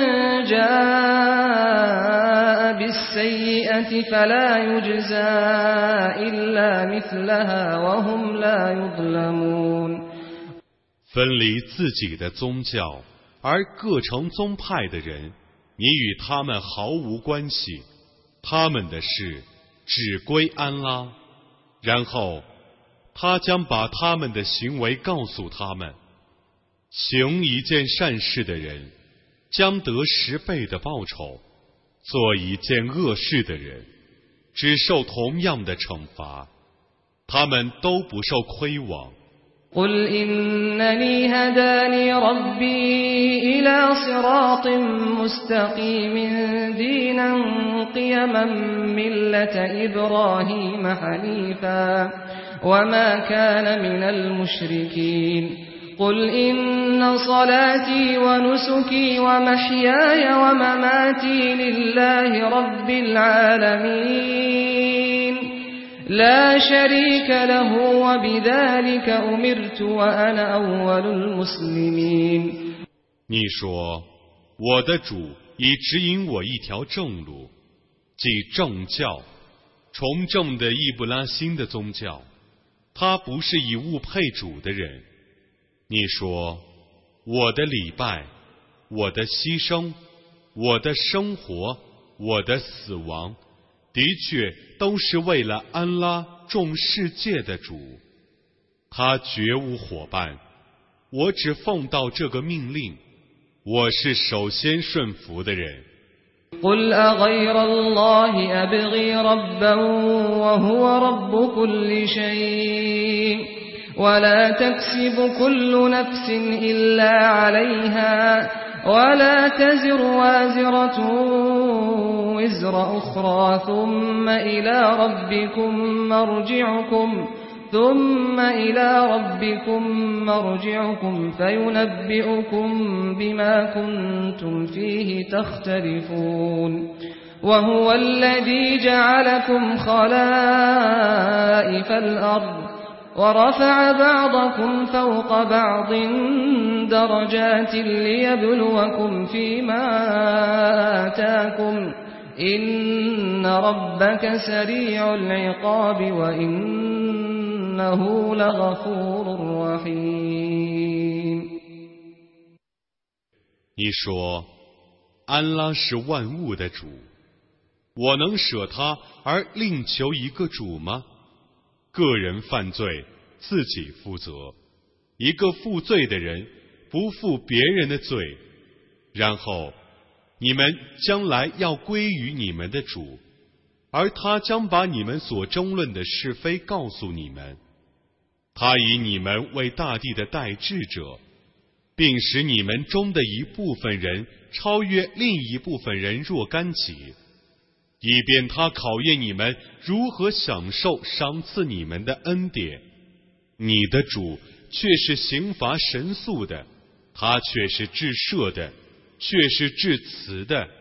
جاء بالسيئة فلا يجزى إلا مثلها وهم لا يظلمون 分离自己的宗教而各成宗派的人，你与他们毫无关系，他们的事只归安拉。然后他将把他们的行为告诉他们，行一件善事的人将得10倍的报酬，做一件恶事的人只受同样的惩罚，他们都不受亏枉。 قل إنني هداني ربي إلى صراط مستقيم دينا قيما ملة إبراهيم حنيفا وما كان من المشركين قل إن صلاتي ونسكي ومحياي ومماتي لله رب العالمين لا شريك له وبذلك أمرت وأنا أول المسلمين 你说，我的主已指引我一条正路，即正教，崇正的易布拉欣的宗教。他不是以物配主的人。你说，我的礼拜，我的牺牲，我的生活，我的死亡，的确都是为了安拉众世界的主，他绝无伙伴，我只奉到这个命令，我是首先顺服的人。 قل أغير الله أبغي ربا وهو رب كل شيء ولا تكسب كل نفس إلا عليها ولا تزر وازرة وزر أخرى ثم إلى ربكم مرجعكم فينبئكم بما كنتم فيه تختلفون وهو الذي جعلكم خلائف الأرض ورفع بعضكم فوق بعض درجات ليبلوكم فيما آتاكم إن ربك سريع العقاب وإنه لغفور رحيم 你说，安拉是万物的主，我能舍他而另求一个主吗？个人犯罪自己负责，一个负罪的人不负别人的罪，然后你们将来要归于你们的主，而他将把你们所争论的是非告诉你们。他以你们为大地的代治者，并使你们中的一部分人超越另一部分人若干级，以便他考验你们如何享受赏赐你们的恩典。你的主却是刑罚神速的，他却是至赦的，却是至慈的。